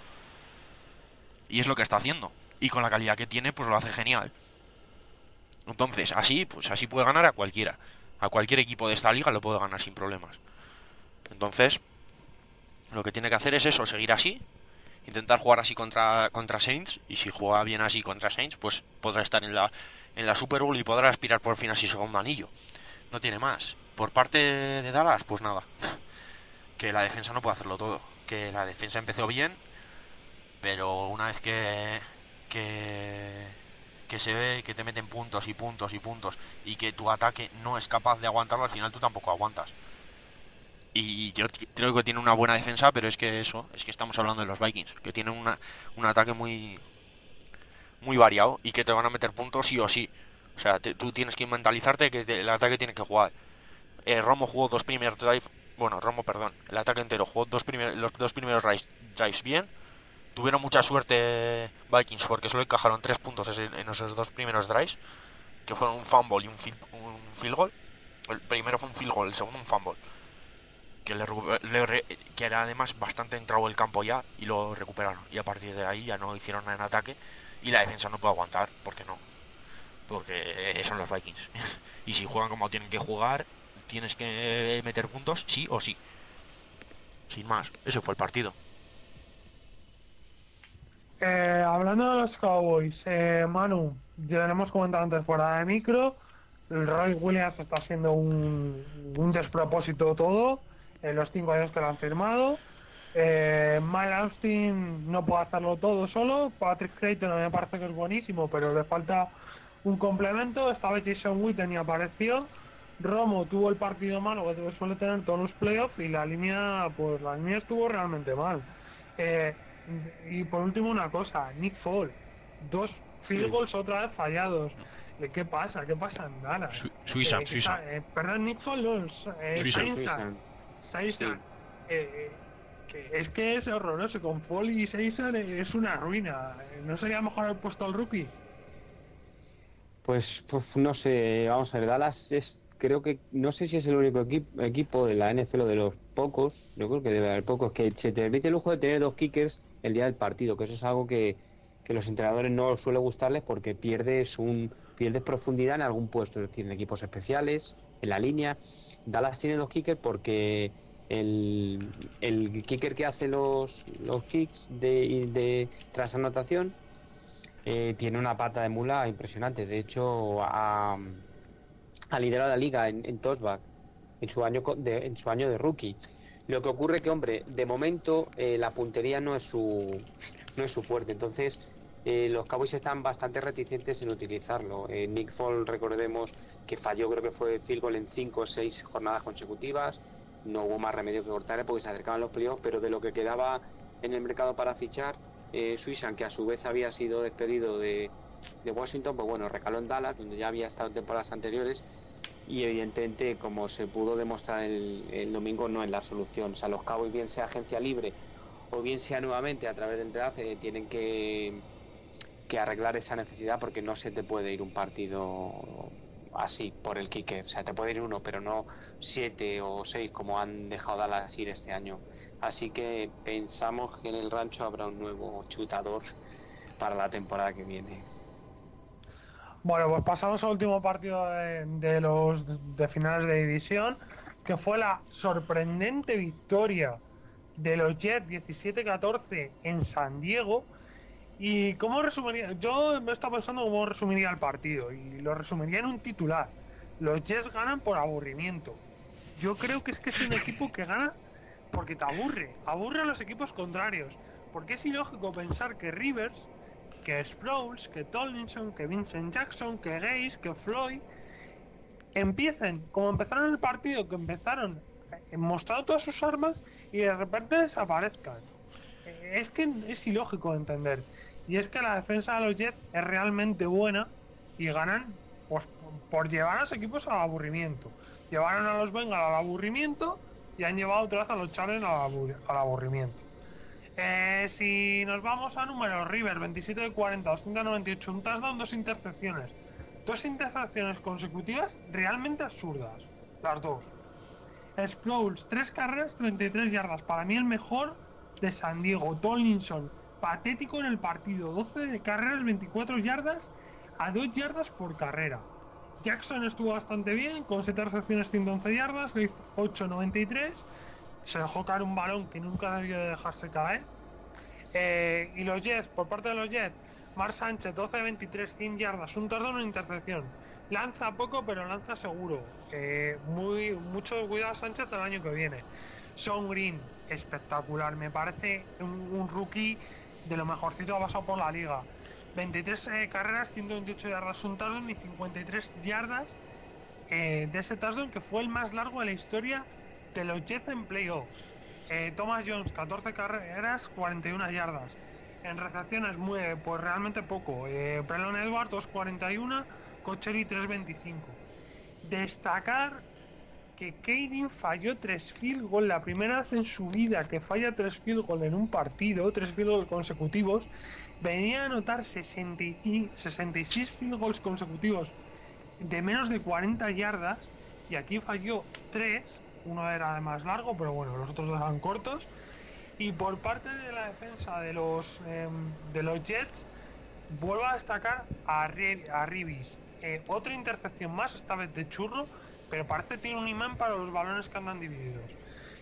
Speaker 2: Y es lo que está haciendo. Y con la calidad que tiene, pues lo hace genial. Entonces, así, pues así puede ganar a cualquiera. A cualquier equipo de esta liga lo puede ganar sin problemas. Entonces, lo que tiene que hacer es eso, seguir así, intentar jugar así contra, contra Saints, y si juega bien así contra Saints, pues podrá estar en la, en la Super Bowl y podrá aspirar por fin a su segundo anillo. No tiene más. Por parte de Dallas, pues nada. Que la defensa no puede hacerlo todo. Que la defensa empezó bien, pero una vez que, que, que se ve que te meten puntos y puntos y puntos y que tu ataque no es capaz de aguantarlo, al final tú tampoco aguantas. Y yo creo que tiene una buena defensa, pero es que eso, es que estamos hablando de los Vikings, que tienen una, un ataque muy muy variado y que te van a meter puntos sí o sí. O sea, te, tú tienes que mentalizarte que te, el ataque tiene que jugar. Eh, Romo jugó dos primeros drives, bueno, Romo, perdón, el ataque entero jugó dos primer, los dos primeros drives, drives bien. Tuvieron mucha suerte Vikings porque solo encajaron tres puntos en, en esos dos primeros drives, que fueron un fumble y un field, un field goal. El primero fue un field goal, el segundo un fumble. Que, le, le, que era además bastante entrado el campo ya y lo recuperaron. Y a partir de ahí ya no hicieron nada en ataque y la defensa no puede aguantar. ¿Por qué no? Porque son los Vikings. Y si juegan como tienen que jugar, tienes que meter puntos sí o sí. Sin más, ese fue el partido.
Speaker 1: Eh, hablando de los Cowboys, eh, Manu, ya tenemos comentado antes fuera de micro, el Roy Williams está siendo un, un despropósito todo en los cinco años que lo han firmado. Eh, Mike Austin no puede hacerlo todo solo. Patrick Creighton a mí me parece que es buenísimo, pero le falta un complemento. Esta vez Jason Witten ni apareció. Romo tuvo el partido malo que suele tener todos los playoffs y la línea, pues la línea estuvo realmente mal. Eh, Y por último una cosa, Nick Fall, dos field goals otra vez fallados. Eh, ¿Qué pasa? ¿Qué pasa en Dallas?
Speaker 2: Su- Suiza,
Speaker 1: Eh,
Speaker 2: Suiza.
Speaker 1: eh, perdón, Nick Fall, no, eh,
Speaker 2: Suiza.
Speaker 1: Sainzan. Sainzan.
Speaker 3: Sí.
Speaker 1: Eh, que es que es horroroso, con Fall y Sainzan eh, es una ruina. Eh, ¿No sería mejor haber puesto al rookie?
Speaker 4: Pues, pues no sé, vamos a ver, Dallas es, creo que, no sé si es el único equi- equipo de la N F L o de los pocos, yo creo que debe haber pocos, que se te permite el lujo de tener dos kickers el día del partido, que eso es algo que, que los entrenadores no suele gustarles porque pierdes un pierdes profundidad en algún puesto, es decir, en equipos especiales, en la línea. Dallas tiene dos kickers porque el, el kicker que hace los, los kicks de, de tras anotación eh, tiene una pata de mula impresionante. De hecho, ha, ha liderado la liga en, en touchback en su año co- de, en su año de rookie. Lo que ocurre que, hombre, de momento eh, la puntería no es su no es su fuerte. Entonces, eh, los Cowboys están bastante reticentes en utilizarlo. Eh, Nick Foles, recordemos que falló, creo que fue field goal en cinco o seis jornadas consecutivas. No hubo más remedio que cortarle porque se acercaban los playoffs, pero de lo que quedaba en el mercado para fichar, eh, Suisan, que a su vez había sido despedido de, de Washington, pues bueno, recaló en Dallas, donde ya había estado en temporadas anteriores, y evidentemente, como se pudo demostrar el, el domingo, no es la solución. O sea, los Cowboys, bien sea agencia libre o bien sea nuevamente a través del draft, eh, tienen que, que arreglar esa necesidad, porque no se te puede ir un partido así por el kicker. O sea, te puede ir uno, pero no siete o seis como han dejado Dallas ir este año. Así que pensamos que en el rancho habrá un nuevo chutador para la temporada que viene.
Speaker 1: Bueno, pues pasamos al último partido de, de los de finales de división, que fue la sorprendente victoria de los Jets diecisiete catorce en San Diego. ¿Y cómo resumiría? Yo me estaba pensando cómo resumiría el partido, y lo resumiría en un titular: los Jets ganan por aburrimiento. Yo creo que es que es un equipo que gana porque te aburre, aburre a los equipos contrarios, porque es ilógico pensar que Rivers, que Sproles, que Tomlinson, que Vincent Jackson, que Gase, que Floyd empiecen como empezaron el partido, que empezaron eh, mostrando todas sus armas, y de repente desaparezcan. Eh, Es que es ilógico de entender. Y es que la defensa de los Jets es realmente buena y ganan pues, por, por llevar a los equipos al aburrimiento. Llevaron a los Bengals al aburrimiento y han llevado otra vez a los Chargers al, abur- al aburrimiento. Eh, si nos vamos a números, River veintisiete de cuarenta, doscientos noventa y ocho, un touchdown, dos intercepciones. Dos intercepciones consecutivas realmente absurdas. Las dos. Sproles, tres carreras, treinta y tres yardas. Para mí el mejor de San Diego. Tomlinson, patético en el partido. doce de carreras, veinticuatro yardas, a dos yardas por carrera. Jackson estuvo bastante bien, con siete recepciones, ciento once yardas, le hizo ocho noventa y tres. Se dejó caer un balón que nunca debió de dejarse caer. Eh, y los Jets, por parte de los Jets, Mar Sánchez, doce de veintitrés, cien yardas, un touchdown, una intercepción. Lanza poco, pero lanza seguro. Eh, muy, mucho cuidado a Sánchez el año que viene. Son Green, espectacular. Me parece un, un rookie de lo mejorcito que ha pasado por la liga. veintitrés eh, carreras, ciento veintiocho yardas, un touchdown y cincuenta y tres yardas eh, de ese touchdown, que fue el más largo de la historia de los Jets en playoffs. Eh, Thomas Jones, catorce carreras, cuarenta y una yardas. En recepciones, muy, pues realmente poco. Eh, Pelon Edwards, dos cuarenta y uno. Cocheri, tres veinticinco. Destacar que Kadin falló tres field goal, la primera vez en su vida que falla tres field goal en un partido, tres field goal consecutivos. Venía a anotar sesenta y cinco, sesenta y seis field goals consecutivos de menos de cuarenta yardas, y aquí falló tres. Uno era además largo, pero bueno, los otros dos eran cortos. Y por parte de la defensa de los eh, de los Jets, vuelvo a destacar a, Re a Ribis. Eh, otra intercepción más, esta vez de churro, pero parece que tiene un imán para los balones que andan divididos.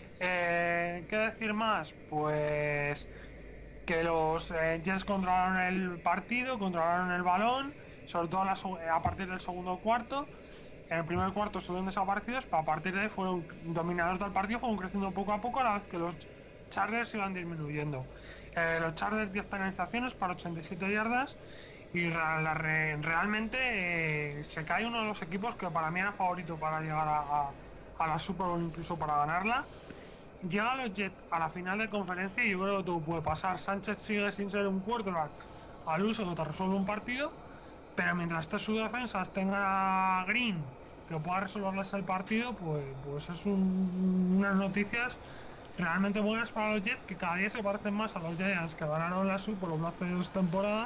Speaker 1: Eh, ¿Qué decir más? Pues que los eh, Jets controlaron el partido, controlaron el balón, sobre todo la, a partir del segundo cuarto. En el primer cuarto estuvieron desaparecidos, pero a partir de ahí fueron dominadores del partido, fueron creciendo poco a poco a la vez que los Chargers iban disminuyendo. Eh, los Chargers diez penalizaciones para ochenta y siete yardas, y la, la, realmente eh, se cae uno de los equipos que para mí era favorito para llegar a, a, a la Super Bowl, incluso para ganarla. llega los Jets a la final de conferencia y yo creo que todo puede pasar. Sánchez sigue sin ser un quarterback al uso que te resuelve un partido, pero mientras esté su defensa tenga a Green que pueda resolverles el partido, pues, pues es un- unas noticias realmente buenas para los Jets, que cada día se parecen más a los Giants que ganaron la Super Bowl hace dos temporadas,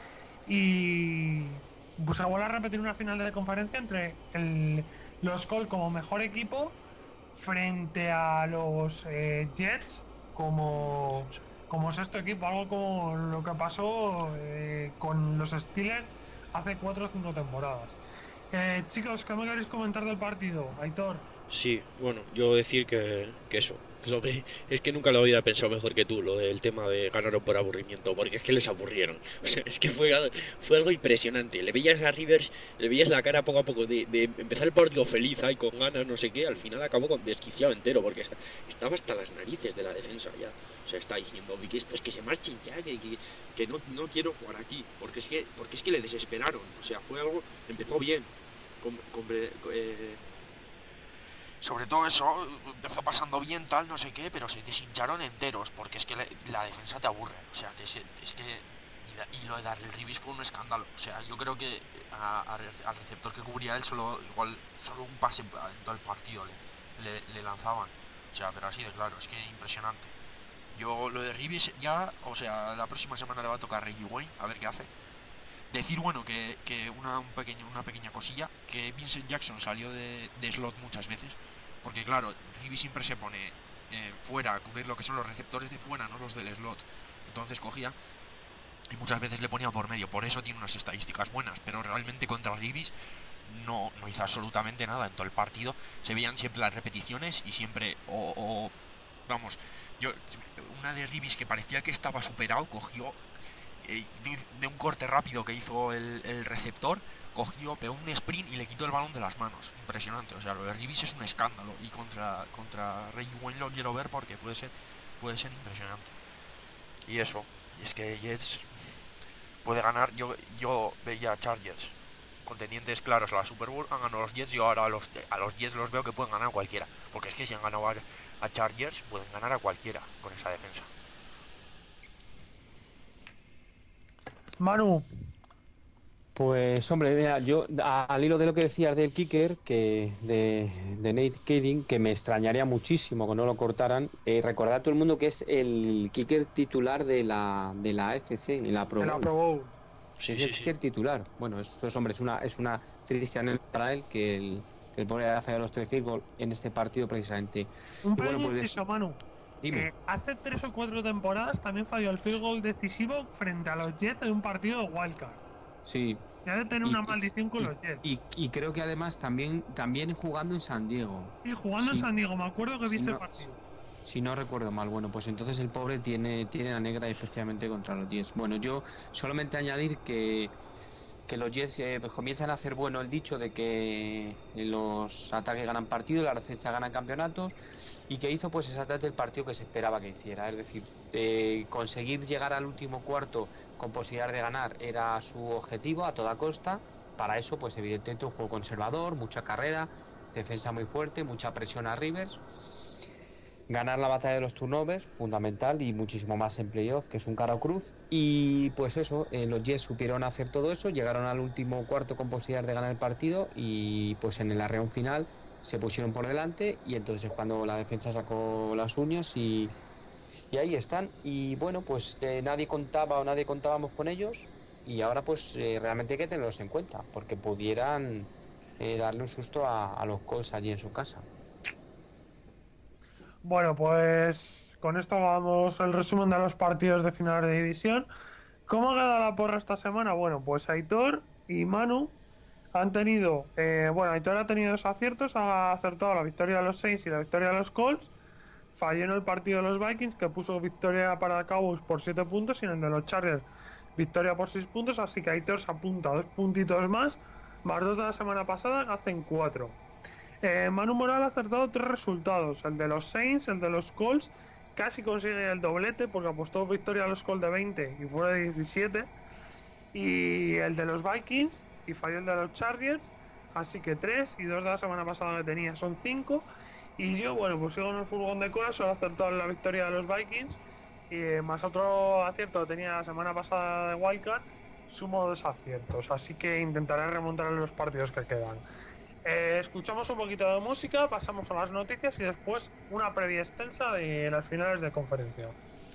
Speaker 1: y pues se vuelve a repetir una final de conferencia entre el- los Colts como mejor equipo frente a los eh, Jets como, como sexto equipo, algo como lo que pasó eh, con los Steelers hace cuatro o cinco temporadas. Eh, chicos, ¿qué me queréis comentar del partido? Aitor.
Speaker 2: Sí, bueno, yo decir que, que eso, lo de- es que nunca lo había pensado mejor que tú, lo del tema de ganaron por aburrimiento, porque es que les aburrieron. O sea, es que fue, al- fue algo impresionante. Le veías a Rivers, le veías la cara poco a poco de, de empezar el partido feliz, ahí con ganas, no sé qué, al final acabó con desquiciado entero, porque está- estaba hasta las narices de la defensa ya. O sea, está diciendo que estos que se marchen ya, que, que, que no, no quiero jugar aquí, porque es que, porque es que le desesperaron. O sea, fue algo, empezó bien, con, con- eh, sobre todo eso, empezó pasando bien, tal, no sé qué, pero se deshincharon enteros, porque es que la, la defensa te aburre. O sea, te, es que. Y, da, y lo de Darrell Reeves fue un escándalo. O sea, yo creo que a, a, al receptor que cubría él, solo igual solo un pase en todo el partido le, le, le lanzaban. O sea, pero así de claro, es que impresionante. Yo lo de Reeves ya, o sea, la próxima semana le va a tocar a Reggie Wayne, a ver qué hace. Decir, bueno, que, que una, un pequeño, una pequeña cosilla, que Vincent Jackson salió de, de slot muchas veces, porque claro, Reeves siempre se pone eh, fuera a cubrir lo que son los receptores de fuera, no los del slot. Entonces cogía y muchas veces le ponía por medio, por eso tiene unas estadísticas buenas, pero realmente contra Reeves no, no hizo absolutamente nada en todo el partido. Se veían siempre las repeticiones y siempre, o, o vamos, yo una de Reeves que parecía que estaba superado, cogió eh, de, de un corte rápido que hizo el, el receptor, cogió, pegó un sprint y le quitó el balón de las manos. Impresionante. O sea, lo de Reeves es un escándalo, y contra contra Reggie Wayne lo quiero ver porque puede ser puede ser impresionante. Y eso, y es que Jets puede ganar. Yo yo veía a Chargers contendientes claros a la Super Bowl, han ganado los Jets. Yo ahora a los a los Jets los veo que pueden ganar a cualquiera, porque es que si han ganado a, a Chargers pueden ganar a cualquiera con esa defensa.
Speaker 1: Manu.
Speaker 4: Pues hombre, mira, yo a- al hilo de lo que decías del kicker, que de, de Nate Keding, que me extrañaría muchísimo que no lo cortaran, eh, recordar a todo el mundo que es el kicker titular de la de la A F C, en la Pro
Speaker 1: El
Speaker 4: Bowl.
Speaker 1: aprobó.
Speaker 2: Sí,
Speaker 4: Es
Speaker 2: sí,
Speaker 4: el
Speaker 2: sí.
Speaker 4: kicker titular. Bueno, esto es, hombre, es una es una triste anécdota para él que el, que el pobre haya fallado los tres field goal en este partido precisamente.
Speaker 1: Un
Speaker 4: Y bueno,
Speaker 1: pequeño
Speaker 4: pues
Speaker 1: inciso, Manu.
Speaker 4: dime.
Speaker 1: Eh, hace tres o cuatro temporadas también falló el field goal decisivo frente a los Jets en un partido de wildcard.
Speaker 4: Sí.
Speaker 1: Ya de tener
Speaker 4: Y,
Speaker 1: una maldición con
Speaker 4: y,
Speaker 1: los Jets.
Speaker 4: y, y creo que además también también jugando en San Diego.
Speaker 1: Y jugando en
Speaker 4: Si,
Speaker 1: San Diego, me acuerdo que vi
Speaker 4: si
Speaker 1: ese
Speaker 4: no
Speaker 1: partido.
Speaker 4: si no recuerdo mal, bueno, pues entonces el pobre tiene tiene la negra especialmente contra los Jets. Bueno, yo solamente añadir que que los Jets eh, pues comienzan a hacer bueno el dicho de que los ataques ganan partidos, la defensa ganan campeonatos, y que hizo pues exactamente el partido que se esperaba que hiciera, es decir, de conseguir llegar al último cuarto con posibilidad de ganar era su objetivo a toda costa. Para eso pues evidentemente un juego conservador, mucha carrera, defensa muy fuerte, mucha presión a Rivers, ganar la batalla de los turnovers, fundamental, y muchísimo más en playoff, que es un cara o cruz. Y pues eso, eh, los Jets supieron hacer todo eso, llegaron al último cuarto con posibilidad de ganar el partido, y pues en el arreón final se pusieron por delante, y entonces es cuando la defensa sacó las uñas, y, y ahí están. Y bueno, pues eh, nadie contaba o nadie contábamos con ellos, y ahora pues eh, realmente hay que tenerlos en cuenta, porque pudieran eh, darle un susto a, a los Colts allí en su casa.
Speaker 1: Bueno, pues con esto vamos el resumen de los partidos de final de división. ¿Cómo ha quedado la porra esta semana? Bueno, pues Aitor y Manu han tenido, eh, bueno, Aitor ha tenido dos aciertos, ha acertado la victoria de los Saints y la victoria de los Colts. Falló en el partido de los Vikings, que puso victoria para Cowboys por siete puntos, y en el de los Chargers victoria por seis puntos, así que Aitor se apunta dos puntitos más, más dos de la semana pasada, hacen cuatro. Eh, Manu Moral ha acertado tres resultados, el de los Saints, el de los Colts, casi consigue el doblete porque apostó victoria a los Colts de veinte y fue de diecisiete, y el de los Vikings, y falló el de los Chargers, así que tres, y dos de la semana pasada que tenía son cinco. Y yo, bueno, pues sigo en el furgón de cola, solo he acertado en la victoria de los Vikings. Y eh, más otro acierto que tenía la semana pasada de Wildcard, sumo dos aciertos. Así que intentaré remontar en los partidos que quedan. Eh, escuchamos un poquito de música, pasamos a las noticias y después una previa extensa de las finales de conferencia.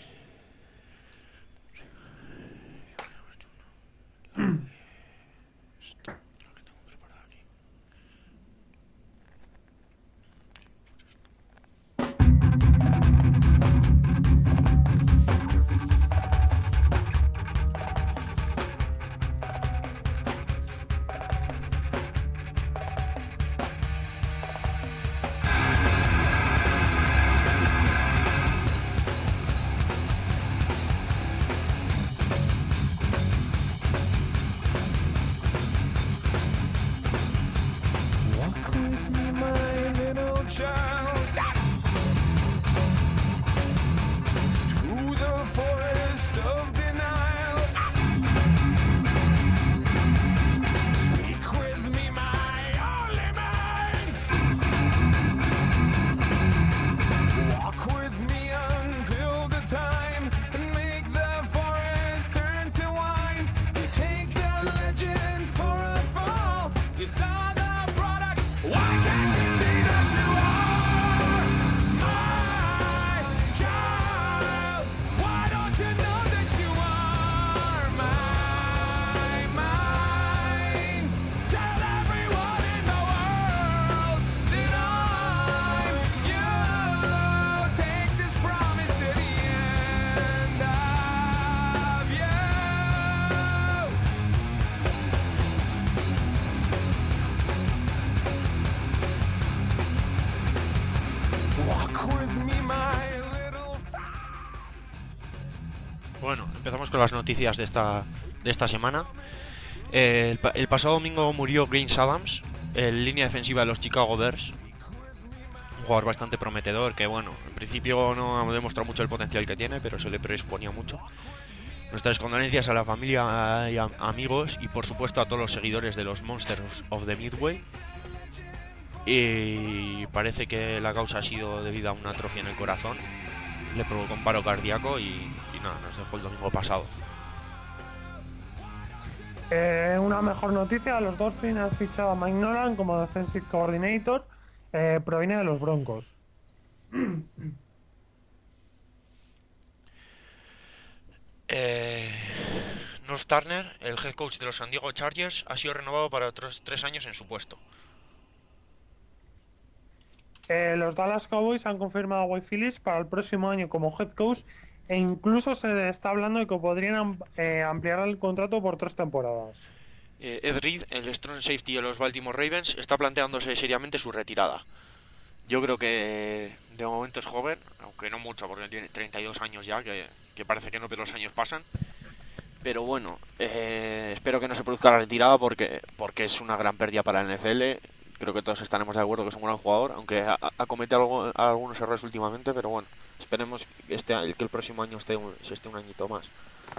Speaker 5: Walk with me, my little child, through the forest of denial. Speak with me, my only man. Walk with me until the time and make the forest turn to wine. You take the legend for a fall. You saw the product. Why can't you see that you are my child? Why don't you know that you are my mine? Tell everyone in the world that I'm you. Take this promise to the end of you. Walk with me, my little.
Speaker 2: Bueno, empezamos con las noticias de esta, de esta semana. Eh, el, pa- el pasado domingo murió Grace Adams, en línea defensiva de los Chicago Bears. Un jugador bastante prometedor que, bueno, en principio no ha demostrado mucho el potencial que tiene, pero se le predisponía mucho. Nuestras condolencias a la familia y a amigos y, por supuesto, a todos los seguidores de los Monsters of the Midway. Y parece que la causa ha sido debido a una atrofia en el corazón. Le provocó un paro cardíaco y, y nada, nos dejó el domingo pasado.
Speaker 1: Eh, una mejor noticia, los Dolphins han fichado a Mike Nolan como Defensive Coordinator, eh, proviene de los Broncos.
Speaker 2: Eh, North Turner, el head coach de los San Diego Chargers, ha sido renovado para otros tres años en su puesto.
Speaker 1: Eh, los Dallas Cowboys han confirmado a Wade Phillips para el próximo año como head coach e incluso se está hablando de que podrían am- eh, ampliar el contrato por tres temporadas.
Speaker 2: Eh, Ed Reed, el strong safety de los Baltimore Ravens, está planteándose seriamente su retirada. Yo creo que de momento es joven, aunque no mucho porque tiene treinta y dos años ya, que, que parece que no, pero los años pasan. Pero bueno, eh, espero que no se produzca la retirada porque porque es una gran pérdida para el N F L. Creo que todos estaremos de acuerdo que es un gran jugador, aunque ha, ha cometido algo, algunos errores últimamente, pero bueno, esperemos que, este, que el próximo año esté un, se esté un añito más.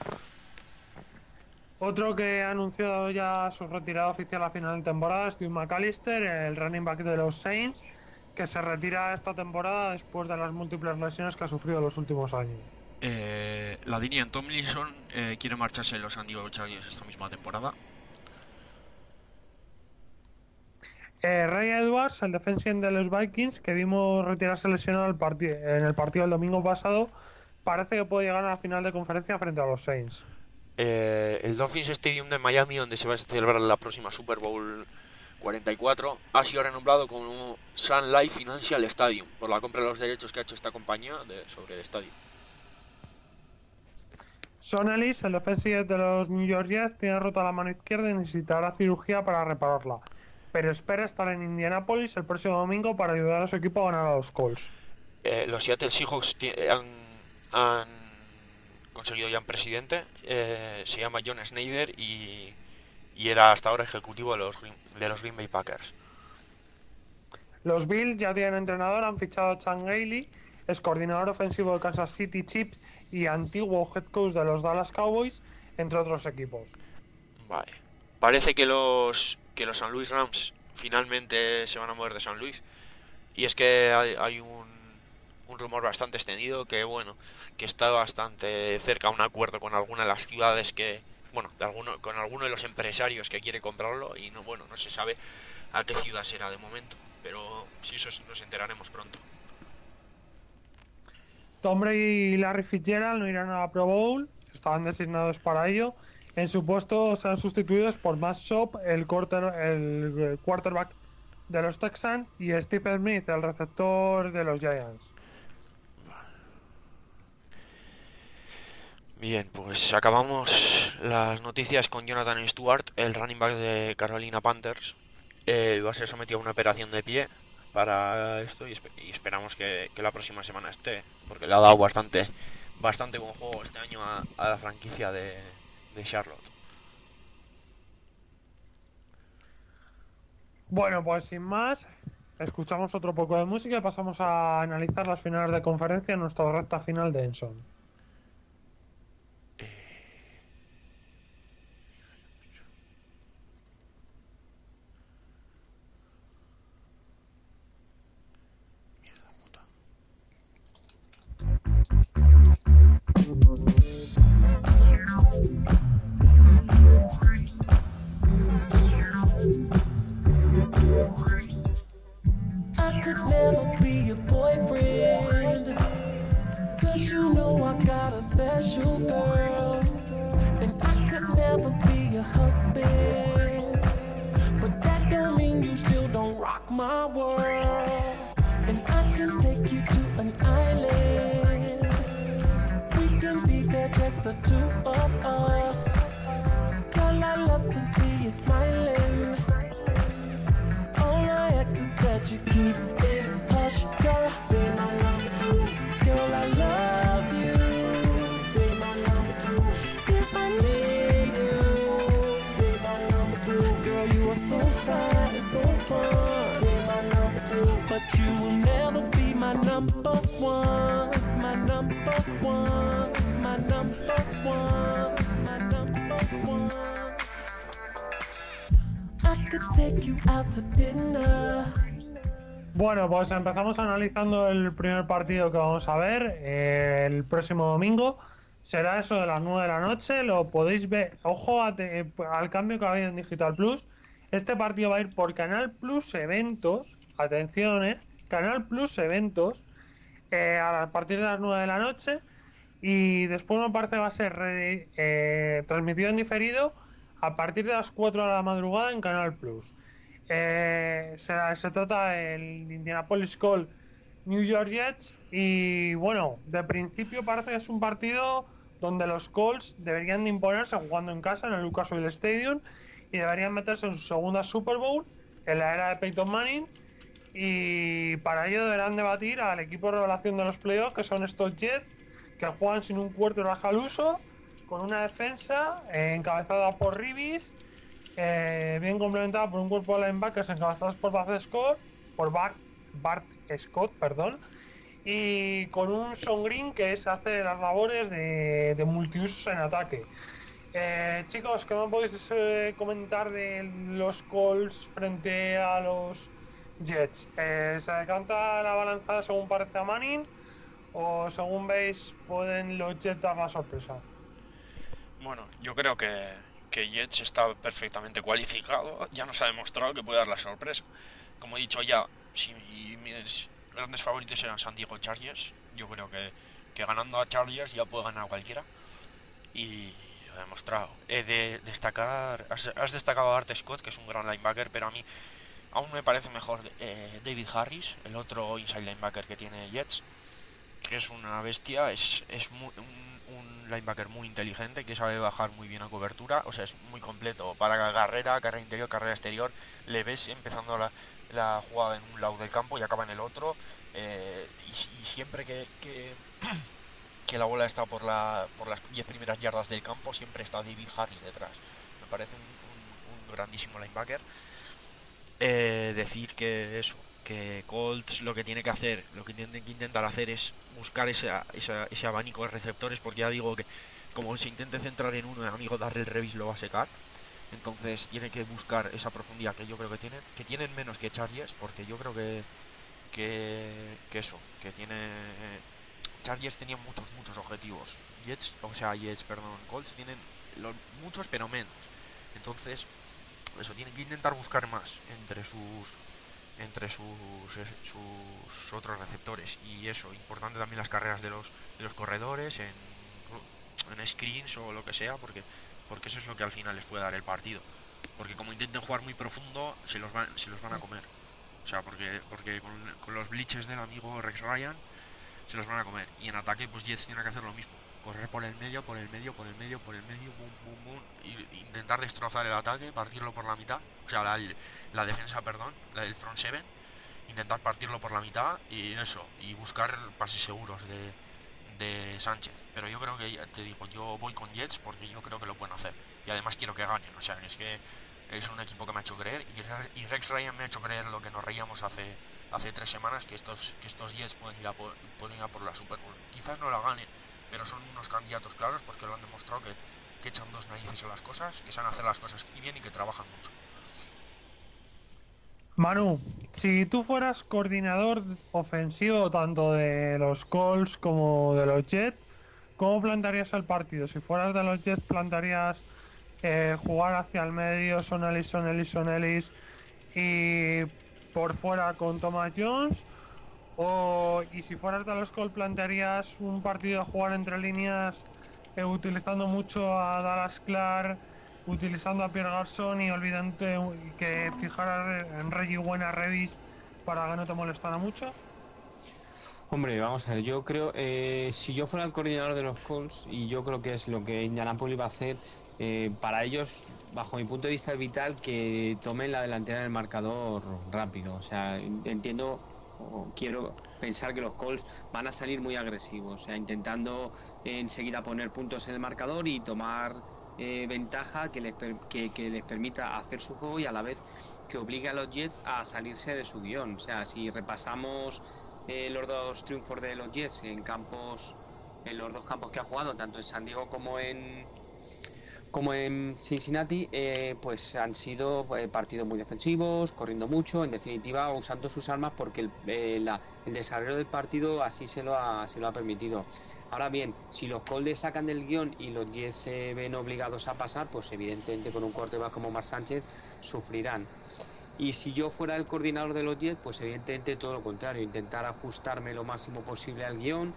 Speaker 1: Otro que ha anunciado ya su retirada oficial a final de temporada es Steve McAllister, el running back de los Saints, que se retira esta temporada después de las múltiples lesiones que ha sufrido en los últimos años.
Speaker 2: Eh, la Dinian Tomlinson eh, quiere marcharse de los San Diego Chargers esta misma temporada.
Speaker 1: Eh, Ray Edwards, el defensive de los Vikings, que vimos retirarse lesionado el parti- en el partido del domingo pasado, parece que puede llegar a la final de conferencia frente a los Saints.
Speaker 2: Eh, el Dolphins Stadium de Miami, donde se va a celebrar la próxima Super Bowl cuarenta y cuatro, ha sido renombrado como Sun Life Financial Stadium por la compra de los derechos que ha hecho esta compañía de, sobre el estadio.
Speaker 1: Sean Ellis, el defensive de los New York Jets, tiene rota la mano izquierda y necesitará cirugía para repararla, pero espera estar en Indianapolis el próximo domingo para ayudar a su equipo a ganar a los Colts.
Speaker 2: Eh, los Seattle Seahawks ti- han, han conseguido ya un presidente, eh, se llama John Snyder y, y era hasta ahora ejecutivo de los, Green- de los Green Bay Packers.
Speaker 1: Los Bills ya tienen entrenador, han fichado a Chan Gailey, es coordinador ofensivo de Kansas City Chiefs y antiguo head coach de los Dallas Cowboys, entre otros equipos.
Speaker 2: Vale. Parece que los que los San Luis Rams finalmente se van a mover de San Luis Y es que hay, hay un, un rumor bastante extendido que, bueno, que está bastante cerca a un acuerdo con alguna de las ciudades que, bueno, de alguno, con alguno de los empresarios que quiere comprarlo y no, bueno, no se sabe a qué ciudad será de momento, pero sí, eso sí, nos enteraremos pronto.
Speaker 1: Tom Brady y Larry Fitzgerald no irán a la Pro Bowl, estaban designados para ello. En su puesto serán sustituidos por Matt Schaub, el, quarter, el eh, quarterback de los Texans, y Stephen Smith, el receptor de los Giants.
Speaker 2: Bien, pues acabamos las noticias con Jonathan Stewart, el running back de Carolina Panthers. Eh, va a ser sometido a una operación de pie para esto y, esp- y esperamos que, que la próxima semana esté, porque le ha dado bastante bastante buen juego este año a, a la franquicia de, de Charlotte.
Speaker 1: Bueno, pues sin más, escuchamos otro poco de música y pasamos a analizar las finales de conferencia en nuestra recta final de Enson.
Speaker 5: I could never be your boyfriend, 'cause you know I got a special girl. And I could never be your husband, but that don't mean you still don't rock my world. And I can take you to an island, we can be there just the two of us. Girl, I love to see you smiling. All my exes that you keep it hush, girl, be my number two. Girl, I love you, be my number two. If I need you, be my number two. Girl, you are so fine and so fun, be my number two. But you will never be my number one, my number one, my number one, my number one. I could take you out to dinner.
Speaker 1: Bueno, pues empezamos analizando el primer partido que vamos a ver eh, el próximo domingo. Será eso de las nueve de la noche, lo podéis ver. Ojo a te- al cambio que ha habido en Digital Plus. Este partido va a ir por Canal Plus Eventos. Atención, eh. Canal Plus Eventos. eh, a partir de las nueve de la noche. Y después me parece que va a ser re- eh, transmitido en diferido a partir de las cuatro de la madrugada en Canal Plus. Eh, se, se trata del Indianapolis Colts New York Jets y bueno, de principio parece que es un partido donde los Colts deberían de imponerse jugando en casa en el Lucas Oil Stadium y deberían meterse en su segunda Super Bowl en la era de Peyton Manning, y para ello deberán debatir al equipo de revelación de los playoffs, que son estos Jets que juegan sin un quarterback al uso, con una defensa eh, encabezada por Ribis, eh, bien complementada por un cuerpo de linebackers encabezados por Bart Scott, por Bart, Bart Scott, perdón, y con un Son Green que es hace las labores de, de multiusos en ataque. Eh, chicos, ¿qué me podéis eh, comentar de los Colts frente a los Jets? Eh, ¿Se decanta la balanza según parece a Manning o según veis pueden los Jets dar la sorpresa?
Speaker 2: Bueno, yo creo que, que Jets está perfectamente cualificado, ya nos ha demostrado que puede dar la sorpresa. Como he dicho ya, si mis grandes favoritos eran San Diego Chargers, yo creo que, que ganando a Chargers ya puede ganar a cualquiera. Y lo ha demostrado. He de destacar, has, has destacado a Art Scott, que es un gran linebacker, pero a mí aún me parece mejor eh, David Harris, el otro inside linebacker que tiene Jets, que es una bestia, es, es muy, un, un linebacker muy inteligente, que sabe bajar muy bien a cobertura, o sea, es muy completo para carrera, carrera interior, carrera exterior. Le ves empezando la, la jugada en un lado del campo y acaba en el otro, eh, y, y siempre que, que, que la bola está por, la, por las diez primeras yardas del campo, siempre está David Harris detrás. Me parece un, un, un grandísimo linebacker. Eh, decir que eso, que Colts lo que tiene que hacer, lo que tiene que intentar hacer es buscar esa, esa, ese abanico de receptores, porque ya digo que como se intente centrar en uno, el amigo Darrell Revis lo va a secar. Entonces tiene que buscar esa profundidad que yo creo que tienen, que tienen menos que Chargers, porque yo creo que que, que eso, que tiene... Chargers tenía muchos, muchos objetivos. Jets, o sea, Jets, perdón, Colts tienen los, muchos pero menos. Entonces, eso, tienen que intentar buscar más entre sus entre sus sus otros receptores. Y eso, importante también las carreras de los de los corredores en, en screens o lo que sea, porque porque eso es lo que al final les puede dar el partido. Porque como intenten jugar muy profundo, se los van, se los van a comer. O sea, porque porque con, con los blitzes del amigo Rex Ryan se los van a comer. Y en ataque, pues Jets tiene que hacer lo mismo. Correr por el medio, por el medio, por el medio, por el medio, boom, boom, boom. Y intentar destrozar el ataque, partirlo por la mitad. O sea, la, la defensa, perdón, la del front seven. Intentar partirlo por la mitad y eso. Y buscar pases seguros de, de Sánchez. Pero yo creo que, ya te digo, yo voy con Jets porque yo creo que lo pueden hacer. Y además quiero que ganen. O sea, es que es un equipo que me ha hecho creer. Y Rex Ryan me ha hecho creer lo que nos reíamos hace hace tres semanas, que estos que estos Jets pueden ir a por, pueden ir a por la Super Bowl. Quizás no la ganen, pero son unos candidatos claros porque lo han demostrado que, que echan dos narices a las cosas, que saben hacer las cosas bien y que trabajan mucho.
Speaker 1: Manu, si tú fueras coordinador ofensivo tanto de los Colts como de los Jets, ¿cómo plantarías el partido? Si fueras de los Jets, ¿plantarías eh, jugar hacia el medio, son Ellis, son Ellis, son Ellis y por fuera con Thomas Jones? O, y si fueras de los Colts, ¿plantearías un partido a jugar entre líneas eh, utilizando mucho a Dallas Clark, utilizando a Pierre Garçon y olvidante que fijar en Reggie Buena Revis para que no te molestara mucho?
Speaker 4: Hombre, vamos a ver, yo creo, eh, si yo fuera el coordinador de los Colts, y yo creo que es lo que Indianapolis va a hacer, eh, para ellos, bajo mi punto de vista, es vital que tomen la delantera del marcador rápido. O sea, entiendo, o quiero pensar que los Colts van a salir muy agresivos, o sea, intentando eh, enseguida poner puntos en el marcador y tomar eh, ventaja que les, per- que, que les permita hacer su juego y a la vez que obligue a los Jets a salirse de su guión. O sea, si repasamos eh, los dos triunfos de los Jets en campos, en los dos campos que ha jugado, tanto en San Diego como en como en Cincinnati, eh, pues han sido eh, partidos muy defensivos, corriendo mucho, en definitiva usando sus armas porque el, eh, la- el desarrollo del partido así se lo ha, se lo ha permitido. Ahora bien, si los Colts le sacan del guión y los Jets se ven obligados a pasar, pues evidentemente con un quarterback como Mark Sánchez sufrirán. Y si yo fuera el coordinador de los Jets, pues evidentemente todo lo contrario, intentar ajustarme lo máximo posible al guión,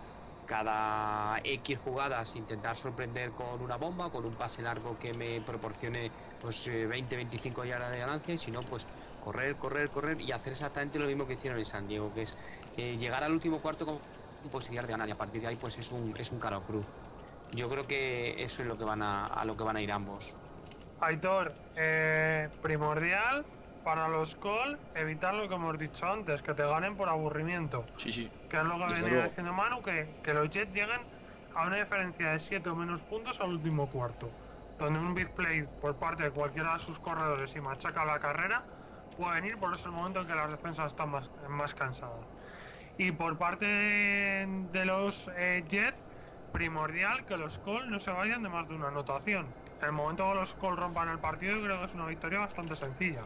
Speaker 4: cada X jugadas intentar sorprender con una bomba, con un pase largo que me proporcione pues eh, veinte veinticinco yardas de ganancia, y si no, pues correr, correr, correr y hacer exactamente lo mismo que hicieron en San Diego, que es eh, llegar al último cuarto con posibilidad de ganar, y a partir de ahí pues es un, es un cara o cruz. Yo creo que eso es lo que van a, a lo que van a ir ambos.
Speaker 1: Aitor, eh, primordial para los Colts evitar lo que hemos dicho antes, que te ganen por aburrimiento.
Speaker 2: Sí, sí.
Speaker 1: Que es lo que
Speaker 2: Desde
Speaker 1: venía
Speaker 2: luego.
Speaker 1: diciendo Manu, que, que los Jets lleguen a una diferencia de siete o menos puntos al último cuarto, donde un big play por parte de cualquiera de sus corredores y machaca la carrera puede venir, por eso el momento en que las defensas están más, más cansadas. Y por parte de, de los eh, Jets, primordial que los Colts no se vayan de más de una anotación. En el momento que los Colts rompan el partido, yo creo que es una victoria bastante sencilla.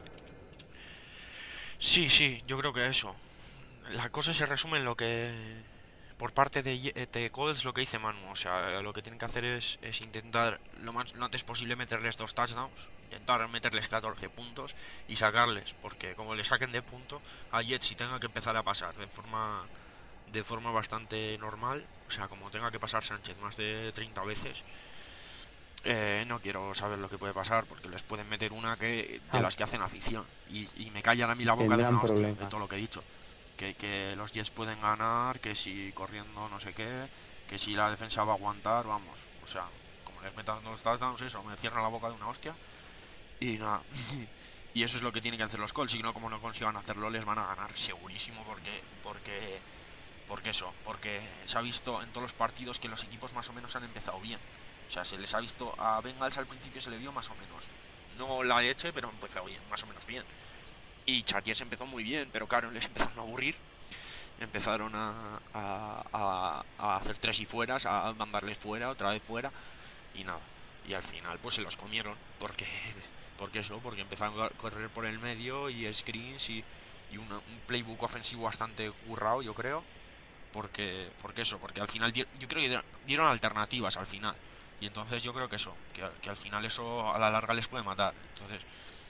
Speaker 2: Sí, sí, yo creo que eso. La cosa se resume en lo que por parte de, Ye- de Colts lo que dice Manu, o sea, lo que tienen que hacer es, es intentar lo más lo antes posible meterles dos touchdowns, intentar meterles catorce puntos y sacarles, porque como le saquen de punto a Jets si tenga que empezar a pasar de forma de forma bastante normal, o sea, como tenga que pasar Sánchez más de treinta veces, eh, no quiero saber lo que puede pasar porque les pueden meter una que de
Speaker 4: Ah,
Speaker 2: las que hacen afición y, y me callan a mí la boca de
Speaker 4: tendrán
Speaker 2: una hostia de
Speaker 4: problemas.
Speaker 2: todo lo que he dicho, que, que los Jets pueden ganar, que si corriendo no sé qué, que si la defensa va a aguantar, vamos, o sea, como les metan dos touchdowns, eso, me cierran la boca de una hostia y nada. Y eso es lo que tienen que hacer los Colts, y no, como no consigan hacerlo les van a ganar segurísimo, porque porque porque eso, porque se ha visto en todos los partidos que los equipos más o menos han empezado bien. O sea, se les ha visto a Bengals al principio, se le vio más o menos. No la leche, pero empezó bien, más o menos bien. Y Chargers empezó muy bien, pero claro, les empezaron a aburrir. Empezaron a, a, a, a hacer tres y fueras, a mandarles fuera, otra vez fuera, y nada. Y al final pues se los comieron, porque porque eso, porque empezaron a correr por el medio y screens y, y una- un playbook ofensivo bastante currado, yo creo, porque porque eso, porque al final di- yo creo que dieron, dieron alternativas al final, y entonces yo creo que eso, que, a- que al final eso a la larga les puede matar, entonces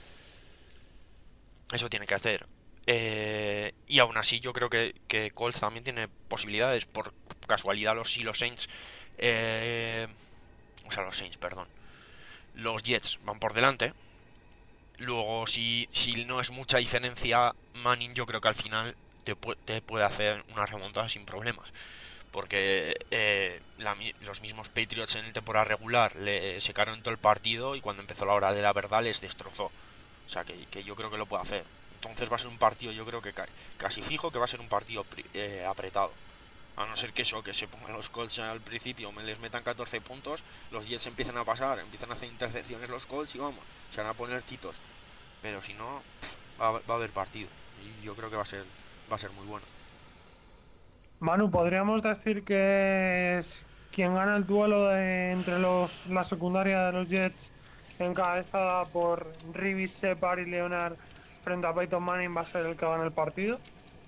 Speaker 2: eso tiene que hacer. Eh, y aún así yo creo que, que Colts también tiene posibilidades, por casualidad los si los Saints, eh, o sea los Saints, perdón, los Jets van por delante. Luego, si, si no es mucha diferencia, Manning yo creo que al final te, pu- te puede hacer una remontada sin problemas. Porque eh, la mi- los mismos Patriots en temporada regular le secaron todo el partido y cuando empezó la hora de la verdad les destrozó. O sea que, que yo creo que lo puede hacer. Entonces va a ser un partido, yo creo que ca- casi fijo que va a ser un partido pri- eh, apretado. A no ser que eso, que se pongan los Colts al principio, me les metan catorce puntos, los Jets empiezan a pasar, empiezan a hacer intercepciones los Colts y vamos, se van a poner titos. Pero si no, va, a- va a haber partido. Y yo creo que va a ser, va a ser muy bueno.
Speaker 1: Manu, ¿podríamos decir que es quien gana el duelo de- entre los la secundaria de los Jets, encabezada por Rivis, Shepard y Leonard, frente a Peyton Manning, va a ser el que gana el partido?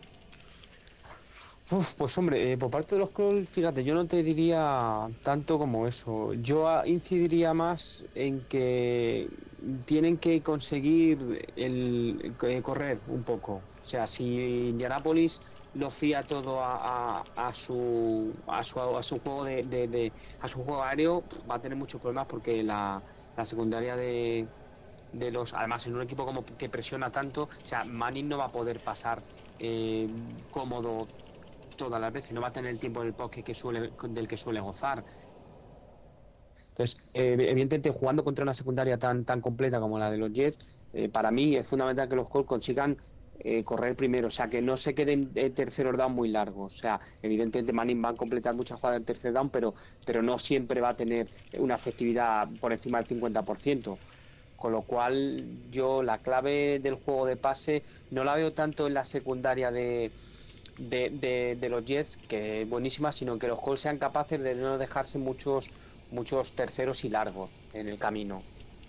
Speaker 4: Uf, pues hombre, eh, por parte de los Colts, fíjate, yo no te diría tanto como eso. Yo ah, incidiría más en que tienen que conseguir el, eh, correr un poco. O sea, si Indianapolis lo fía todo a, a, a su a su a su juego de, de, de- a su juego aéreo, va a tener muchos problemas porque la, la secundaria de de los además en un equipo como que presiona tanto, o sea, Manning no va a poder pasar eh, cómodo todas las veces, no va a tener el tiempo en el pocket que suele, del que suele gozar. Entonces, eh, evidentemente, jugando contra una secundaria tan tan completa como la de los Jets, eh, para mí es fundamental que los Colts consigan eh, correr primero, o sea, que no se queden eh, terceros down muy largos. O sea, evidentemente Manning va a completar muchas jugadas en tercer down, pero, pero no siempre va a tener una efectividad por encima del cincuenta por ciento. Con lo cual, yo la clave del juego de pase no la veo tanto en la secundaria de, de, de, de los Jets, que es buenísima, sino que los Colts sean capaces de no dejarse muchos muchos terceros y largos en el camino.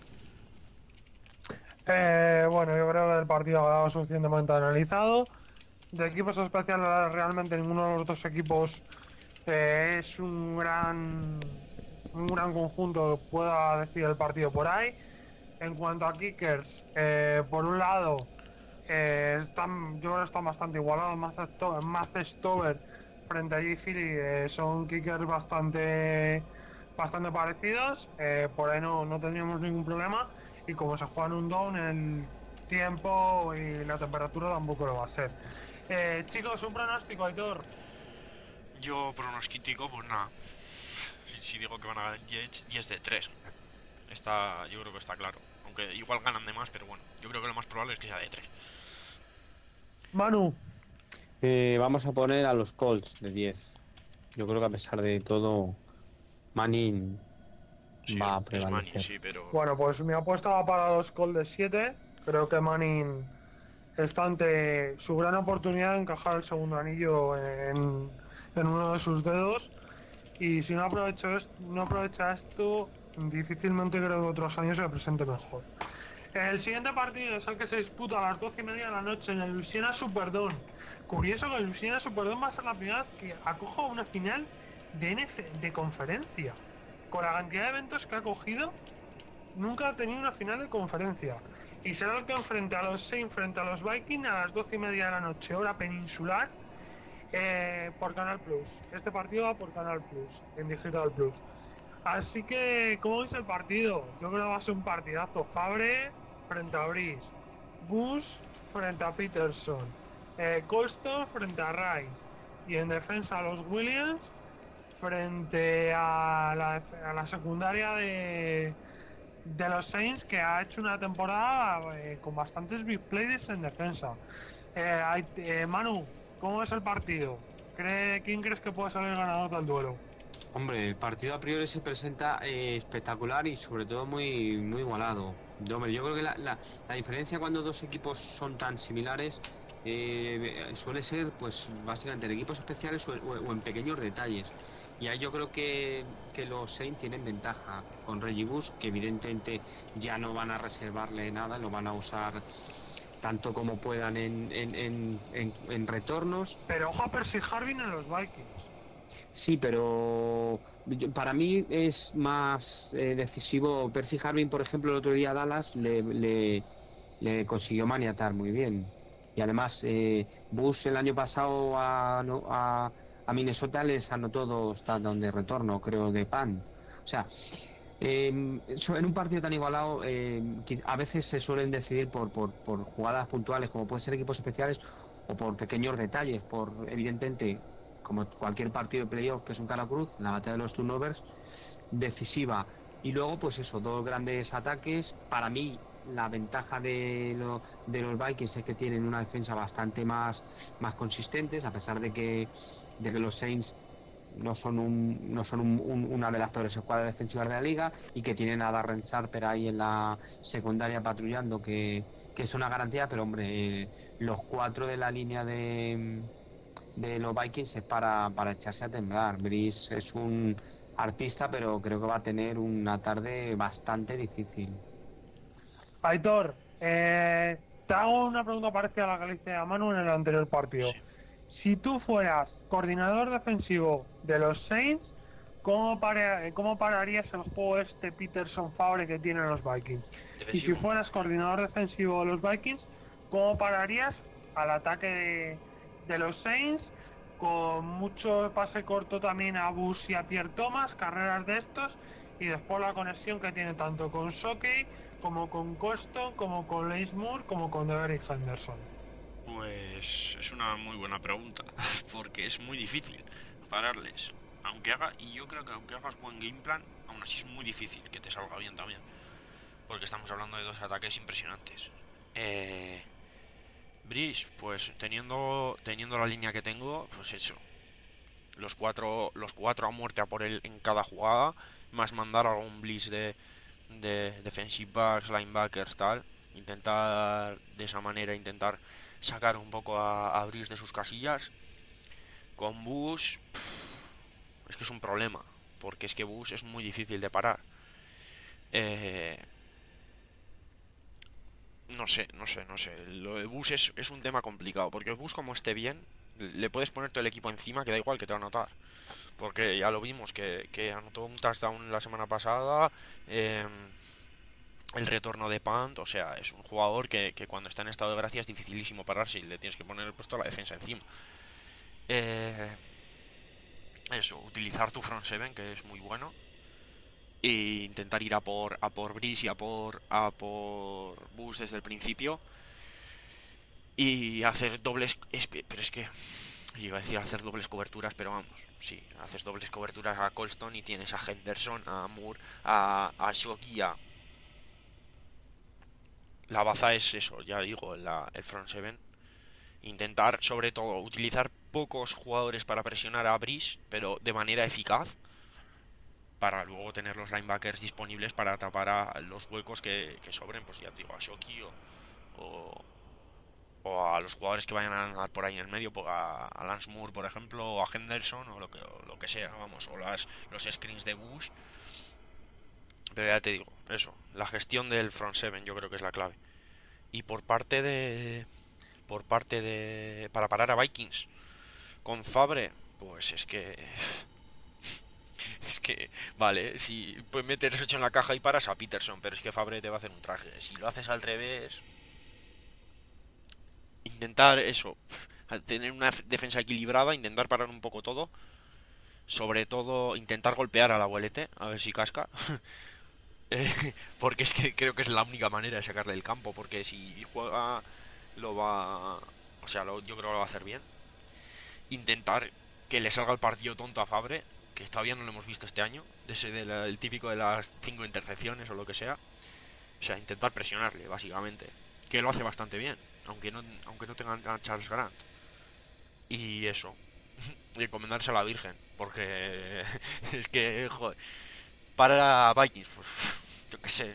Speaker 1: Eh, bueno, yo creo que el partido ha quedado suficientemente analizado. De equipos especiales, realmente ninguno de los dos equipos eh, es un gran un gran conjunto que pueda decidir el partido por ahí. En cuanto a kickers, eh, por un lado, eh, están, yo creo que están bastante igualados. Matt Stover frente a Jay Philly eh, son kickers bastante bastante parecidos. Eh, por ahí no, no tendríamos ningún problema. Y como se juega en un down, el tiempo y la temperatura tampoco lo va a ser. Eh, chicos, un pronóstico, Aitor.
Speaker 2: Yo pronostico, pues nada. Si, si digo que van a ganar Jets, Jets de tres. Está, yo creo que está claro. Aunque igual ganan de más, pero bueno, yo creo que lo más probable es que sea de tres.
Speaker 1: Manu.
Speaker 4: Eh, vamos a poner a los Colts de diez. Yo creo que a pesar de todo, Manning
Speaker 2: Sí,
Speaker 4: va a
Speaker 2: es Manning,
Speaker 4: prevalecer.
Speaker 2: sí, pero...
Speaker 1: Bueno, pues mi apuesta va para los Colts de siete. Creo que Manning está ante su gran oportunidad de encajar el segundo anillo en, en uno de sus dedos. Y si no aprovecho esto, no aprovecha esto, difícilmente creo que otros años se presente mejor. El siguiente partido es el que se disputa a las doce y media de la noche en el Louisiana Superdome. Curioso que el Louisiana Superdome va a ser la primera vez que acoja una final de N F L, de conferencia. Con la cantidad de eventos que ha cogido, nunca ha tenido una final de conferencia. Y será el que enfrente a los Saints frente a los Vikings a las doce y media de la noche, hora peninsular, eh, por Canal Plus. Este partido va por Canal Plus, en Digital Plus. Así que, ¿cómo veis el partido? Yo creo que va a ser un partidazo. Fabre frente a Brice, Bush frente a Peterson, eh, Colston frente a Rice, y en defensa a los Williams frente a la, a la secundaria de, de los Saints, que ha hecho una temporada eh, con bastantes big plays en defensa. Eh, hay- eh, Manu, ¿cómo es el partido? ¿Cree, ¿Quién crees que puede salir ganador del duelo?
Speaker 3: Hombre, el partido a priori se presenta eh, espectacular y sobre todo muy muy igualado. Yo, hombre, yo creo que la, la, la diferencia cuando dos equipos son tan similares eh, suele ser, pues, básicamente en equipos especiales o, o- o en pequeños detalles. Y ahí yo creo que, que los Saints tienen ventaja con Reggie Bush, que evidentemente ya no van a reservarle nada, lo van a usar tanto como puedan en, en, en, en, en retornos.
Speaker 1: Pero ojo a Percy Harvin en los Vikings.
Speaker 3: Sí, pero yo- para mí es más eh, decisivo. Percy Harvin, por ejemplo, el otro día a Dallas le, le, le consiguió maniatar muy bien. Y además, eh, Bush el año pasado a, no- a, a Minnesota les anotó dos touchdowns de retorno, creo, de pan. O sea, eh, so- en un partido tan igualado, eh, qui- a veces se suelen decidir por, por, por jugadas puntuales, como pueden ser equipos especiales, o por pequeños detalles, por evidentemente, como cualquier partido de playoff que es un cara cruz, la batalla de los turnovers, decisiva. Y luego, pues eso, dos grandes ataques. Para mí, la ventaja de, lo- de los Vikings es que tienen una defensa bastante más, más consistentes, a pesar de que, de que los Saints no son un, no son un- un- una de las peores escuadras defensivas de la liga, y que tienen a Darren Sharper ahí en la secundaria patrullando, que, que es una garantía. Pero hombre, eh, los cuatro de la línea de, de los Vikings es para, para echarse a temblar. Brice es un artista, pero creo que va a tener una tarde bastante difícil.
Speaker 1: Aitor, eh, te hago una pregunta parecida a la que le hice a Manu en el anterior partido.
Speaker 2: Sí.
Speaker 1: Si tú fueras coordinador defensivo de los Saints, ¿cómo, para- eh, cómo pararías el juego este Peterson Fabre que tienen los Vikings? Y si
Speaker 2: Defensivo.
Speaker 1: fueras coordinador defensivo de los Vikings, ¿cómo pararías al ataque de, de los Saints? Con mucho pase corto también a Bush y a Pierre Thomas, carreras de estos, y después la conexión que tiene tanto con Shockey como con Coston, como con Lace Moore, como con Derek Henderson.
Speaker 2: Pues es una muy buena pregunta, porque es muy difícil pararles. Aunque haga, y yo creo que aunque hagas buen game plan, aún así es muy difícil que te salga bien también. Porque estamos hablando de dos ataques impresionantes. Eh, Brice, pues teniendo teniendo la línea que tengo, pues eso. Los cuatro, los cuatro a muerte a por él en cada jugada, más mandar algún blitz de, de defensive backs, linebackers, tal. Intentar de esa manera, intentar sacar un poco a, a Brice de sus casillas. Con Bush, pff, es que es un problema, porque es que Bush es muy difícil de parar. Eh, no sé, no sé, no sé. Lo de Bush es, es un tema complicado, porque Bush como esté bien, le puedes poner todo el equipo encima que da igual que te va a anotar. Porque ya lo vimos, que, que anotó un touchdown la semana pasada, eh, el retorno de punt, o sea, es un jugador que, que cuando está en estado de gracia es dificilísimo pararse y le tienes que poner el puesto a la defensa encima. Eh, eso, utilizar tu front seven, que es muy bueno, e intentar ir a por a por Brice y a por a por Bush desde el principio y hacer dobles, pero es que iba a decir hacer dobles coberturas, pero vamos, sí, haces dobles coberturas a Colston y tienes a Henderson, a Moore, a, a Shockey, a... La baza es eso, ya digo, la, el front seven. Intentar, sobre todo, utilizar pocos jugadores para presionar a Brice, pero de manera eficaz, para luego tener los linebackers disponibles para tapar a los huecos que, que sobren, pues ya digo, a Shockey o, o, o a los jugadores que vayan a andar por ahí en el medio, pues a, a Lance Moore, por ejemplo, o a Henderson, o lo que, o lo que sea, vamos, o las, los screens de Bush. Pero ya te digo, eso, la gestión del front seven yo creo que es la clave. Y por parte de... Por parte de... Para parar a Vikings con Fabre, pues es que... Es que, vale, si pues metes ocho en la caja y paras a Peterson, pero es que Fabre te va a hacer un traje. Si lo haces al revés, intentar eso, tener una defensa equilibrada, intentar parar un poco todo, sobre todo intentar golpear al abuelete, a ver si casca. eh, porque es que creo que es la única manera de sacarle del campo, porque si juega lo va, o sea, lo, yo creo que lo va a hacer bien. Intentar que le salga el partido tonto a Fabre, que todavía no lo hemos visto este año, de ese del el típico de las cinco intercepciones o lo que sea. O sea, intentar presionarle, básicamente, que lo hace bastante bien, aunque no aunque no tengan a Charles Grant. Y eso, y encomendarse a la Virgen, porque es que, joder, para a Vikings, pues, yo qué sé.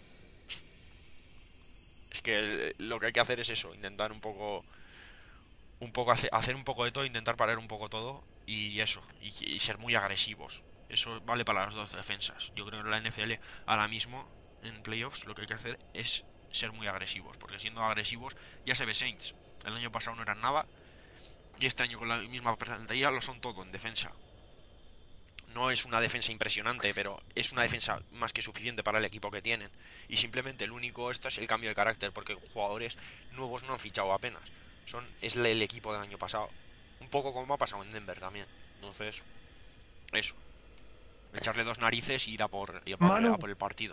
Speaker 2: Es que lo que hay que hacer es eso, intentar un poco, un poco hace- hacer un poco de todo, intentar parar un poco todo y eso, y, y ser muy agresivos. Eso vale para las dos defensas. Yo creo que en la N F L ahora mismo en playoffs lo que hay que hacer es ser muy agresivos, porque siendo agresivos ya se ve Saints. El año pasado no eran nada y este año con la misma plantilla lo son todo en defensa. No es una defensa impresionante, pero es una defensa más que suficiente para el equipo que tienen. Y simplemente el único esto es el cambio de carácter, porque jugadores nuevos no han fichado apenas. Son es el equipo del año pasado. Un poco como ha pasado en Denver también. Entonces, eso. Echarle dos narices y ir a por, ir a por,
Speaker 1: Manu.
Speaker 2: a por el partido.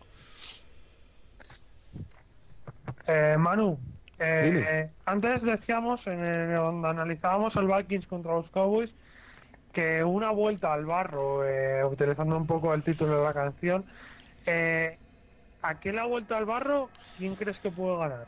Speaker 1: Eh, Manu,
Speaker 4: Dime.
Speaker 1: eh, antes decíamos, en el- donde analizábamos el Vikings contra los Cowboys, que una vuelta al barro, eh, utilizando un poco el título de la canción, eh, ¿a la vuelta al barro, quién crees que puede ganar?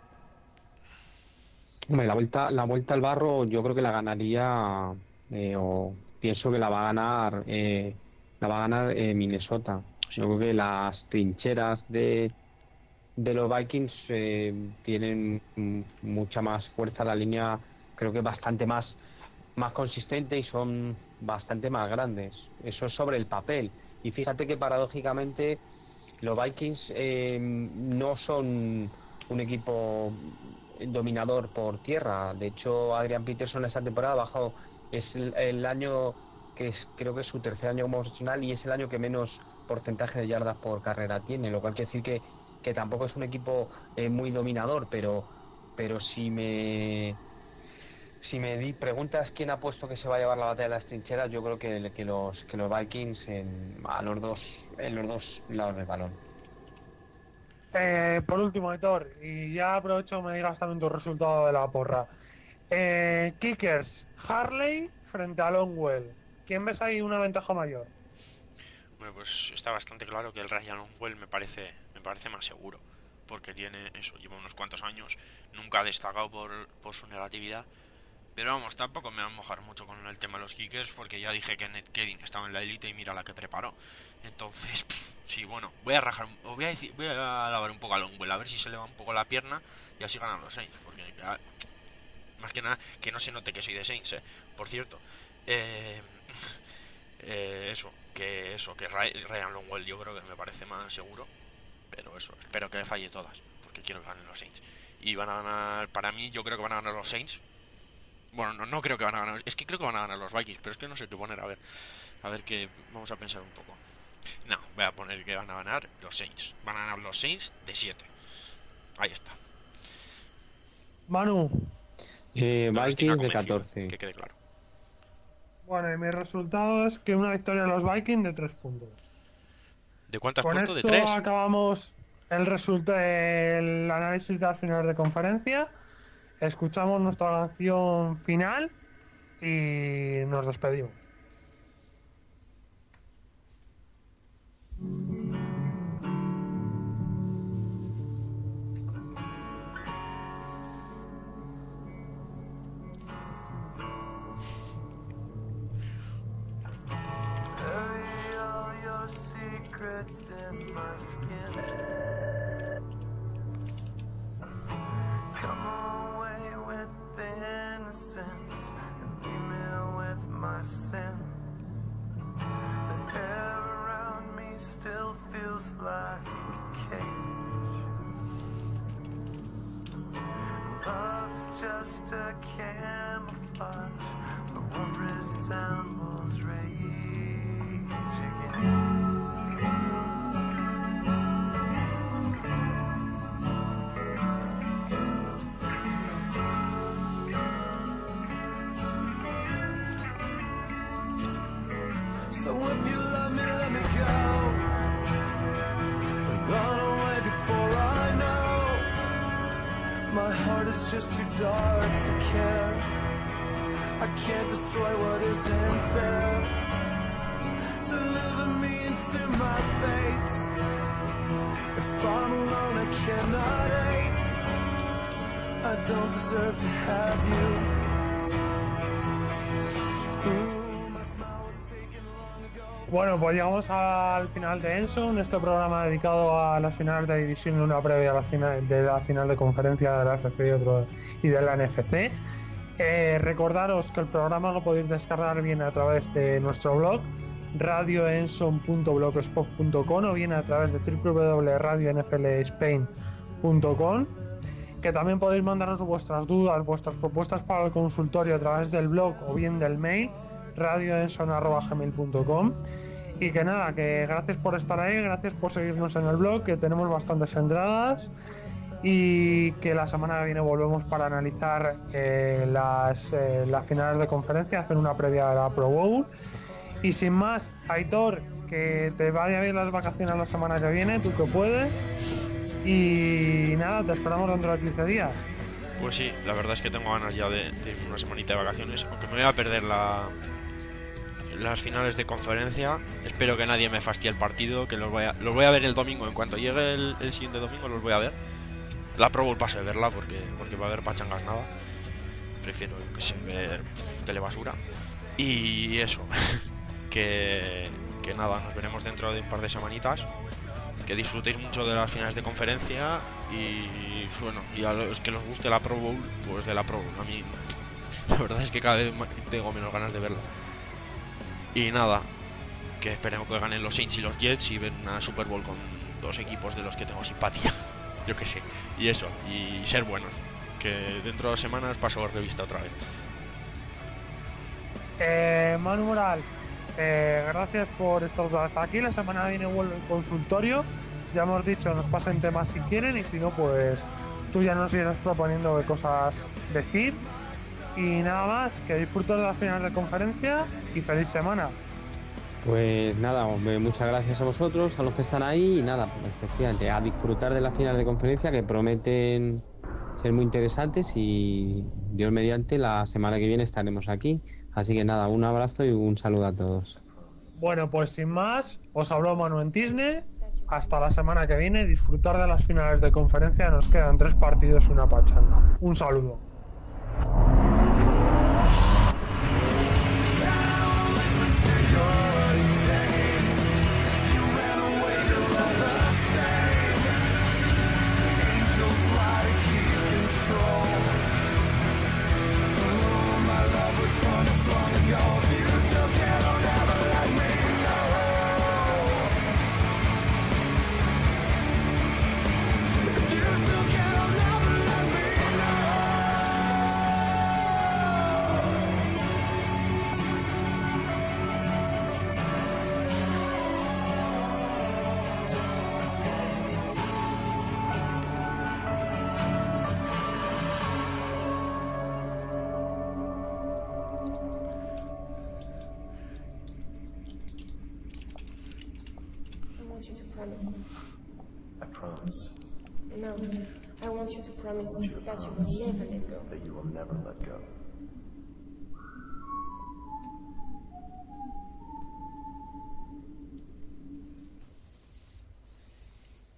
Speaker 4: Hombre, la vuelta, la vuelta al barro yo creo que la ganaría, eh, o pienso que la va a ganar, eh, la va a ganar eh, Minnesota. Yo creo que las trincheras de, de los Vikings eh, tienen mm, mucha más fuerza, la línea creo que es bastante más, más consistente y son bastante más grandes. Eso es sobre el papel. Y fíjate que paradójicamente los Vikings eh, no son un equipo dominador por tierra. De hecho, Adrian Peterson esta temporada ha bajado. Es el, el año que es, creo que es su tercer año como profesional y es el año que menos porcentaje de yardas por carrera tiene, lo cual quiere decir que, que tampoco es un equipo eh, muy dominador, pero pero si me si me di preguntas quién ha puesto que se va a llevar la batalla de las trincheras, yo creo que, que los que los Vikings en, a los dos en los dos lados del balón.
Speaker 1: Eh, por último, Héctor, y ya aprovecho que me digas también tu resultado de la porra. Eh, Kickers, Harley frente a Longwell. ¿Quién ves ahí una ventaja mayor?
Speaker 2: Bueno, pues está bastante claro que el Ryan Longwell me parece, me parece más seguro. Porque tiene eso, lleva unos cuantos años. Nunca ha destacado por, por su negatividad. Pero vamos, tampoco me voy a mojar mucho con el tema de los kickers, porque ya dije que Ned Kedin estaba en la élite y mira la que preparó. Entonces, pff, sí, bueno, voy a rajar, o voy a decir, voy a alabar un poco a Longwell, a ver si se le va un poco la pierna y así ganan los Saints, porque ya, más que nada que no se note que soy de Saints, eh. Por cierto, eh, eh, eso, que eso, que Ryan Longwell yo creo que me parece más seguro, pero eso, espero que falle todas, porque quiero que ganen los Saints. Y van a ganar, para mí, yo creo que van a ganar los Saints. Bueno, no, no creo que van a ganar. Es que creo que van a ganar los Vikings, pero es que no sé qué poner. A ver, a ver que vamos a pensar un poco. No, voy a poner que van a ganar los Saints. Van a ganar los Saints de siete. Ahí está.
Speaker 1: Manu.
Speaker 4: Eh,
Speaker 2: No me estoy nada
Speaker 4: Vikings de
Speaker 2: convencido,
Speaker 4: catorce.
Speaker 2: que quede claro.
Speaker 1: Bueno, y mi resultado es que una victoria de los Vikings de tres puntos.
Speaker 2: ¿De cuánto has
Speaker 1: Con
Speaker 2: puesto?
Speaker 1: esto
Speaker 2: ¿De tres?
Speaker 1: acabamos el resultado, el análisis de las finales de conferencia. Escuchamos nuestra canción final y nos despedimos.
Speaker 5: Bury all your secrets in my skin. Come away with the innocence and leave me with my sins. The air around me still feels like a cage. Love's just a camouflage, but one resembles rage again. So if you love me, let me go. Run away before I know. My heart is just too dark to care. I can't destroy what isn't there. Deliver me into my fate. If I'm alone, I cannot hate. I don't deserve to have you. Ooh, my smile was taken long ago.
Speaker 1: Bueno, pues llegamos al final de Enson, este programa dedicado a las finales de división y una previa a la final de la final de conferencia de la F C y, otro, y de la N F C. Eh, recordaros que el programa lo podéis descargar bien a través de nuestro blog radioenson punto blogspot punto com o bien a través de w w w punto radio n f l spain punto com, que también podéis mandarnos vuestras dudas, vuestras propuestas para el consultorio a través del blog o bien del mail radioenson arroba gmail punto com. Y que nada, que gracias por estar ahí, gracias por seguirnos en el blog, que tenemos bastantes entradas y que la semana que viene volvemos para analizar eh, las, eh, las finales de conferencia, hacer una previa de la Pro Bowl. Y sin más, Aitor, que te vaya bien las vacaciones la semana que viene, tú que puedes. Y nada, te esperamos dentro de quince días.
Speaker 2: Pues sí, la verdad es que tengo ganas ya de, de una semanita de vacaciones, aunque me voy a perder la, las finales de conferencia. Espero que nadie me fastidie el partido, que los voy a, los voy a ver el domingo. En cuanto llegue el, el siguiente domingo los voy a ver. La Pro Bowl paso de verla porque, porque va a haber pachangas nada. Prefiero que se ver telebasura. Y eso, que, que nada, nos veremos dentro de un par de semanitas. Que disfrutéis mucho de las finales de conferencia y bueno, y a los que les guste la Pro Bowl, pues de la Pro Bowl. A mí la verdad es que cada vez tengo menos ganas de verla. Y nada, que esperemos que ganen los Saints y los Jets y ver una Super Bowl con dos equipos de los que tengo simpatía. Yo que sé, y eso, y ser buenos, que dentro de dos semanas paso revista otra vez.
Speaker 1: Eh, Manu Moral, eh, gracias por estar hasta aquí. La semana que viene vuelve el consultorio. Ya hemos dicho, nos pasen temas si quieren y si no, pues tú ya nos irás proponiendo qué cosas decir. Y nada más, que disfrutes de las finales de conferencia y feliz semana.
Speaker 4: Pues nada, hombre, muchas gracias a vosotros, a los que están ahí, y nada, pues, efectivamente, a disfrutar de las finales de conferencia que prometen ser muy interesantes y Dios mediante la semana que viene estaremos aquí. Así que nada, un abrazo y un saludo a todos.
Speaker 1: Bueno, pues sin más, os habló Manu en Disney. Hasta la semana que viene, disfrutar de las finales de conferencia. Nos quedan tres partidos y una pachanga. Un saludo.
Speaker 6: I want you to promise.
Speaker 7: I promise
Speaker 6: No, I want you to promise that you will never let go.
Speaker 7: that you will never let go.